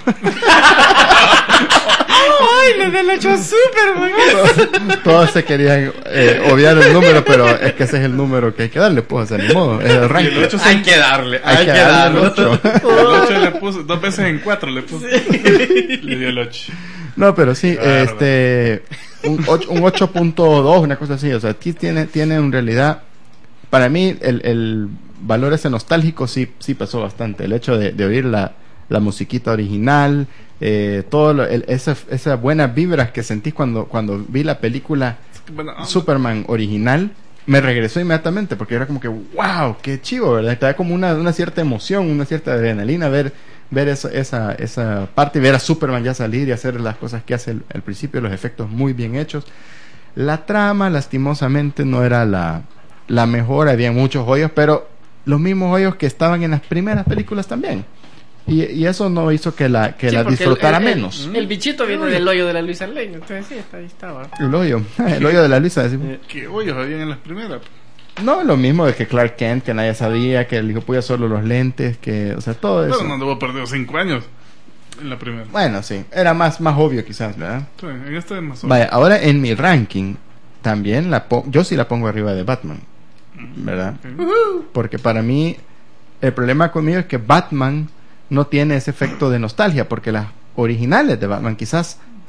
Ay, le del ocho Superman. todos, todos se querían eh, obviar el número, pero es que ese es el número que hay que darle, pues, o sea, ni modo. Es el ranking. el ocho se- Hay que darle, Hay hay que que darle el darle. ocho. El ocho le puso, dos veces en cuatro le puso. Le dio el ocho. No, pero sí, Claro. este un ocho un ocho punto dos, una cosa así, o sea, aquí tiene tiene en realidad para mí el, el valor ese nostálgico sí sí pasó bastante, el hecho de, de oír la, la musiquita original, eh, todo lo, el, esa esas buenas vibras que sentí cuando cuando vi la película Bueno, ah, Superman original me regresó inmediatamente porque era como que wow, qué chivo, ¿verdad? Te da como una, una cierta emoción, una cierta adrenalina ver ver esa, esa, esa parte y ver a Superman ya salir y hacer las cosas que hace al, al principio, los efectos muy bien hechos. La trama, lastimosamente, no era la, la mejor, había muchos hoyos, pero los mismos hoyos que estaban en las primeras películas también. Y, y eso no hizo que la, que Sí, la porque disfrutara el, el- menos. El, el bichito viene del hoyo de la Luisa Lane, entonces sí, está, ahí estaba. El hoyo, el hoyo de la Luisa. decimos. ¿qué hoyos habían en las primeras? No, lo mismo de que Clark Kent, que nadie sabía, que el hijo puya solo los lentes, que, o sea, todo eso. Pero no anduvo perdido cinco años en la primera. Bueno, sí, era más, más obvio quizás, ¿verdad? Sí, en este es más obvio. Vaya, ahora en mi ranking, también la po- yo sí la pongo arriba de Batman, ¿verdad? Ok. Porque para mí, el problema conmigo es que Batman no tiene ese efecto de nostalgia, porque las originales de Batman quizás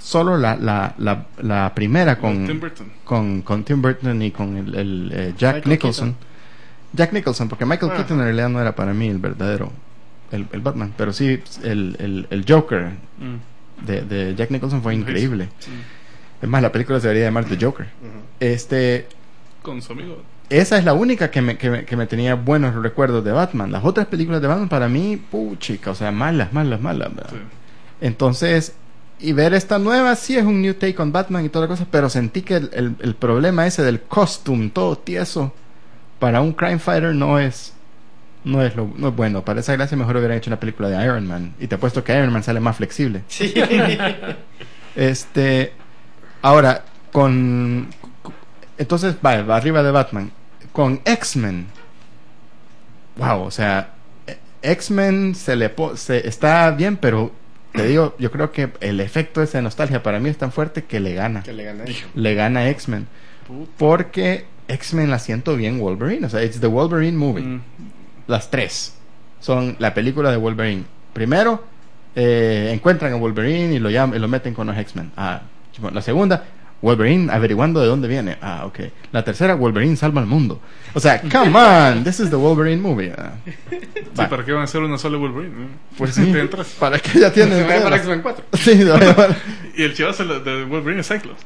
solo la, la, la, la primera con Tim Burton. Con, con Tim Burton y con el, el, eh, Jack Michael Nicholson. Keaton. Jack Nicholson, porque Michael Ah. Keaton en realidad no era para mí el verdadero el, el Batman, pero sí el, el, el Joker Mm. de, de Jack Nicholson fue increíble. Sí. Es más, la película se debería llamar The Joker. Este, Con su amigo. esa es la única que me, que, me, que me tenía buenos recuerdos de Batman. Las otras películas de Batman para mí, puchica, o sea, malas, malas, malas, ¿verdad? Sí. Entonces, y ver esta nueva, sí es un new take on Batman y toda la cosa, pero sentí que el, el, el problema ese del costume todo tieso para un crime fighter no es no es lo no es bueno. Para esa gracia mejor hubieran hecho una película de Iron Man, y te apuesto que Iron Man sale más flexible. Sí. Este, ahora con entonces va, va arriba de Batman con X-Men. Wow, o sea, X-Men se le po- se está bien, pero te digo, yo creo que el efecto ese de nostalgia para mí es tan fuerte que le gana. Que le gané. Le gana a X-Men. Porque X-Men la siento bien Wolverine. O sea, it's the Wolverine movie. Mm. Las tres son la película de Wolverine. Primero, eh, encuentran a Wolverine y lo, llaman, y lo meten con los X-Men. Ah, la segunda, Wolverine averiguando de dónde viene. Ah, ok. La tercera, Wolverine salva al mundo. O sea, come on, this is the Wolverine movie. Ah. Sí, Va. ¿para qué van a hacer una sola Wolverine? ¿no? Pues sí, Te entras. para que ya tiene. Se va para X-Men cuatro. Sí, se va para- Y el chivazo de de Wolverine es Cyclops.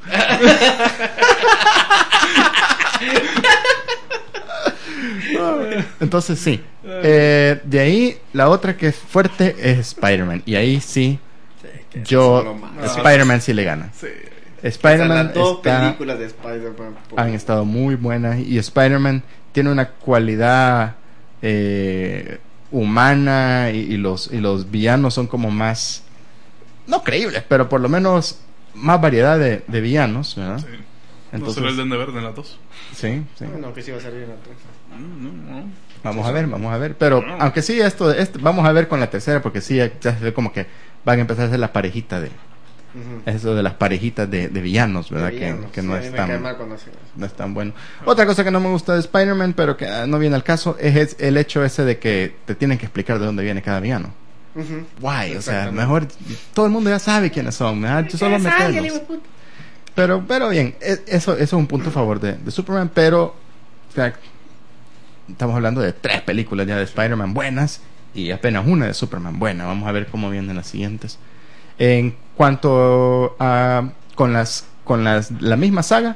Entonces sí. Eh, de ahí, la otra que es fuerte es Spider-Man. Y ahí sí, yo, son lo más. Spider-Man sí le gana. Sí. Spider-Man O sea, las dos está- películas de Spider-Man. por- han estado muy buenas. Y Spider-Man tiene una cualidad eh, humana. Y, y los, y los villanos son como más, no creíbles, pero por lo menos más variedad de, de villanos, ¿verdad? Sí. No Entonces, será el Duende Verde en las dos. sí, sí. No, que sí va a salir en la tres. Mm, no, no. Vamos a ver, vamos a ver. Pero aunque sí, esto, esto ya vamos a ver con la tercera, porque sí, ya se ve como que van a empezar a hacer la parejita de Ujú. eso de las parejitas de, de villanos, ¿verdad? De Que, villanos. que Sí, no a mí es me cae tan mal cuando hacen eso. no es tan bueno. Otra cosa que no me gusta de Spider-Man, pero que ah, no viene al caso, es, es el hecho ese de que te tienen que explicar de dónde viene cada villano. Ujú. Guay, o sea, Exactamente. mejor todo el mundo ya sabe quiénes son, ¿verdad? Yo solo meterlos. Pero, pero bien, e- eso, eso es un punto a favor de, de Superman, pero o sea, estamos hablando de tres películas ya de Spider-Man buenas y apenas una de Superman buena. Vamos a ver cómo vienen las siguientes. En cuanto a con las con las la misma saga,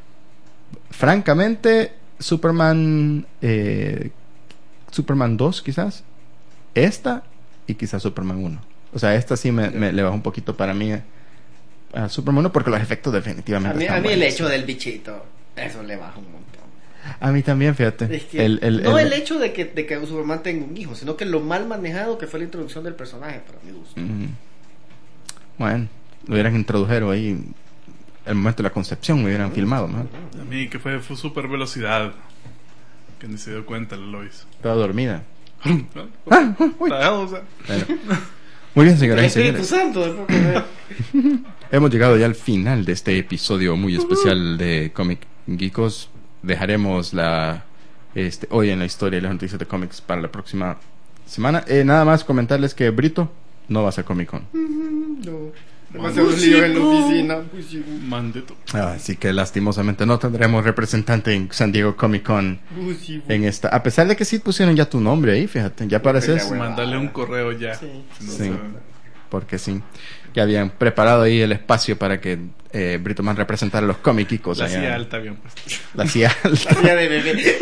francamente, Superman eh, Superman dos quizás, esta y quizás Superman uno. O sea, esta sí me, me le baja un poquito para mí a Superman uno porque los efectos A definitivamente mí, están a mí el buenos. hecho del bichito, eso le baja un montón. A mí también, fíjate. Es que El- el- no el- el hecho de que, de que Superman tenga un hijo, sino que lo mal manejado que fue la introducción del personaje, para mi gusto. Ujú. Bueno, lo hubieran introdujeron ahí el momento de la concepción, me hubieran filmado, ¿no? A mí que fue, fue super velocidad. Que ni se dio cuenta la Lois. Estaba dormida. ¿No? Ah, uy. The hell was that? Bueno. Muy bien, El señoras y Espíritu señores. Santo, después que- Hemos llegado ya al final de este episodio muy especial de Comic Geekos. Dejaremos la este, hoy en la historia y las noticias de cómics para la próxima semana. Eh, nada más comentarles que Brito no va a ser Comic Con. No. Demasiados líos en la oficina. Pues sí. Mandito. Ah, así que lastimosamente no tendremos representante en San Diego Comic Con Pues sí. en esta. A pesar de que sí pusieron ya tu nombre ahí, fíjate, ya apareces. Bueno. Mándale un correo ya. Sí. Si no Sí. se- Porque sí, ya habían preparado ahí el espacio para que eh, Brito Man representara a los cómicos. La silla alta bien puesta. La silla alta. Hacía de bebé.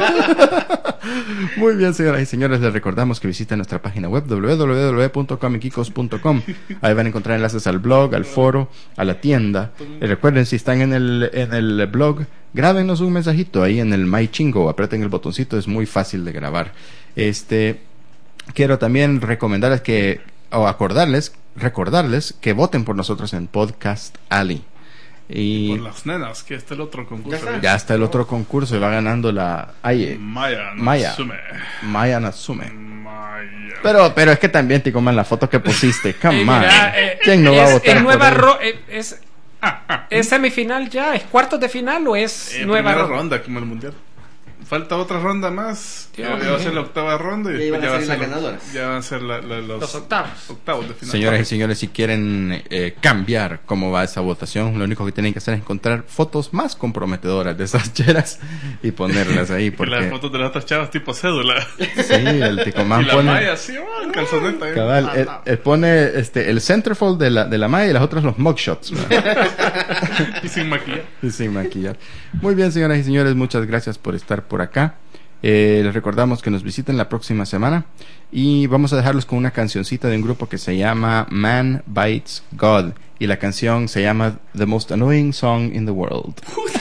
Muy bien, señoras y señores, les recordamos que visiten nuestra página web doble u doble u doble u punto comic geekos punto com. Ahí van a encontrar enlaces al blog, al foro, a la tienda. Y recuerden, si están en el, en el blog, grábenos un mensajito ahí en el My Chingo, aprieten el botoncito, es muy fácil de grabar. Este, quiero también recomendarles que, o acordarles, recordarles que voten por nosotros en Podcast Alley. Y Por las nenas, que este es el otro concurso. Ya está. ¿ves? ya está el otro concurso y va ganando la Ay, Maya. Maya. Natsume. Maya Natsume. Maya. Pero, pero es que también te coman la foto que pusiste. Come Eh, on. mira, eh, ¿Quién no va a es- votar es nueva por él? ro- eh, es, ¿Es semifinal ya? ¿Es cuartos de final o es Eh, nueva primera ronda? ronda, como el mundial. falta otra ronda más. Dios Ya mío. va a ser la octava ronda y Y ahí después van a ya va a salir ser las los- ganadoras. ya van a ser la- la- los, Los octavos. octavos de final. Señoras y señores, si quieren eh, cambiar cómo va esa votación, lo único que tienen que hacer es encontrar fotos más comprometedoras de esas cheras y ponerlas ahí. Y Porque las fotos de las otras chavas tipo cédula. sí, el ticomán y la pone... malla así, oh, el calzoneta ahí. Cabal, él, él pone este, el centerfold de la, de la malla y las otras los mugshots. ¿verdad? Y sin maquillar. Y sin maquillar. Muy bien, señoras y señores, muchas gracias por estar por acá. Eh, les recordamos que nos visiten la próxima semana y vamos a dejarlos con una cancioncita de un grupo que se llama Man Bites God y la canción se llama The Most Annoying Song in the World.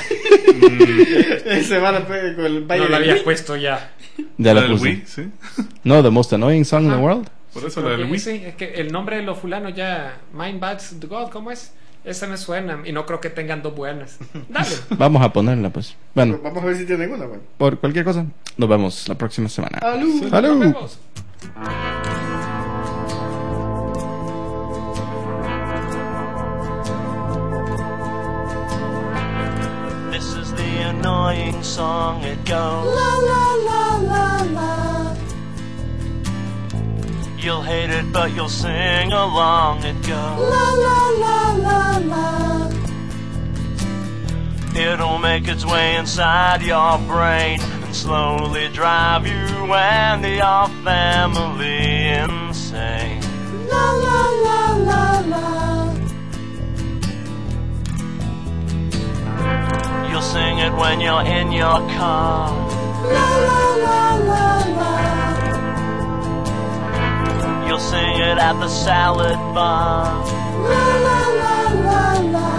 Se van a pegar con el baile No la del había Wii. puesto ya. Ya La la del puse. Wii, sí. No, The Most Annoying Song in the Ah. World. Por eso la del Porque Wii. sí, es que el nombre de los fulanos ya. Mind Bats the God, ¿cómo es? Esa me suena y no creo que tengan dos buenas. Dale. Vamos a ponerla, pues. Bueno, Vamos a ver si tienen una, güey. por cualquier cosa, nos vemos la próxima semana. ¡Salud! Nos ¡Salud! vemos. This is the annoying song. It goes La la la la la. You'll hate it, but you'll sing along. It goes La la la la la. It'll make its way inside your brain and slowly drive you and your family insane. La la la la la. You'll sing it when you're in your car. La la la la la. You'll sing it at the salad bar. La la la la la.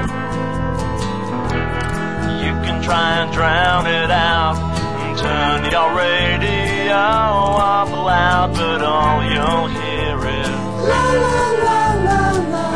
You can try and drown it out and turn your radio up loud, but all you'll hear is La la la la la.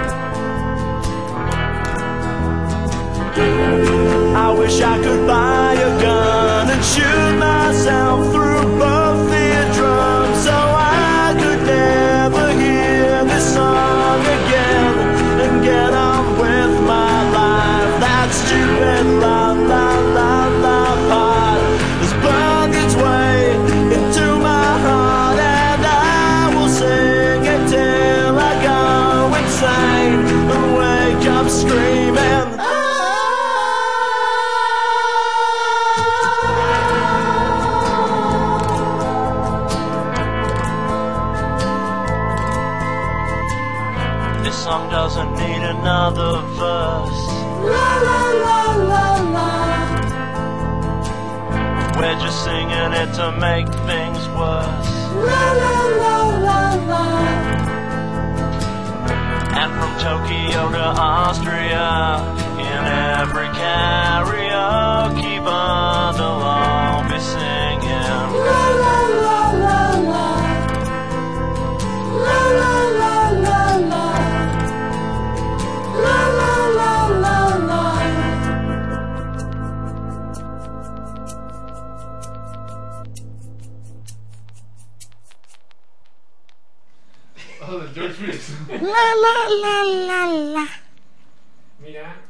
I wish I could buy a gun and shoot myself through both eardrums so I could never hear this song again and get on with my life. That stupid la la la la part has burned its way into my heart, and I will sing it till I go insane and wake up screaming. This song doesn't need another verse. La la la la la. We're just singing it to make things worse. La la la la la. And from Tokyo to Austria, in every karaoke bar, they'll all be singing. La la la la la. La la la la la. La la la la la. Oh, de George Reeves. Mira.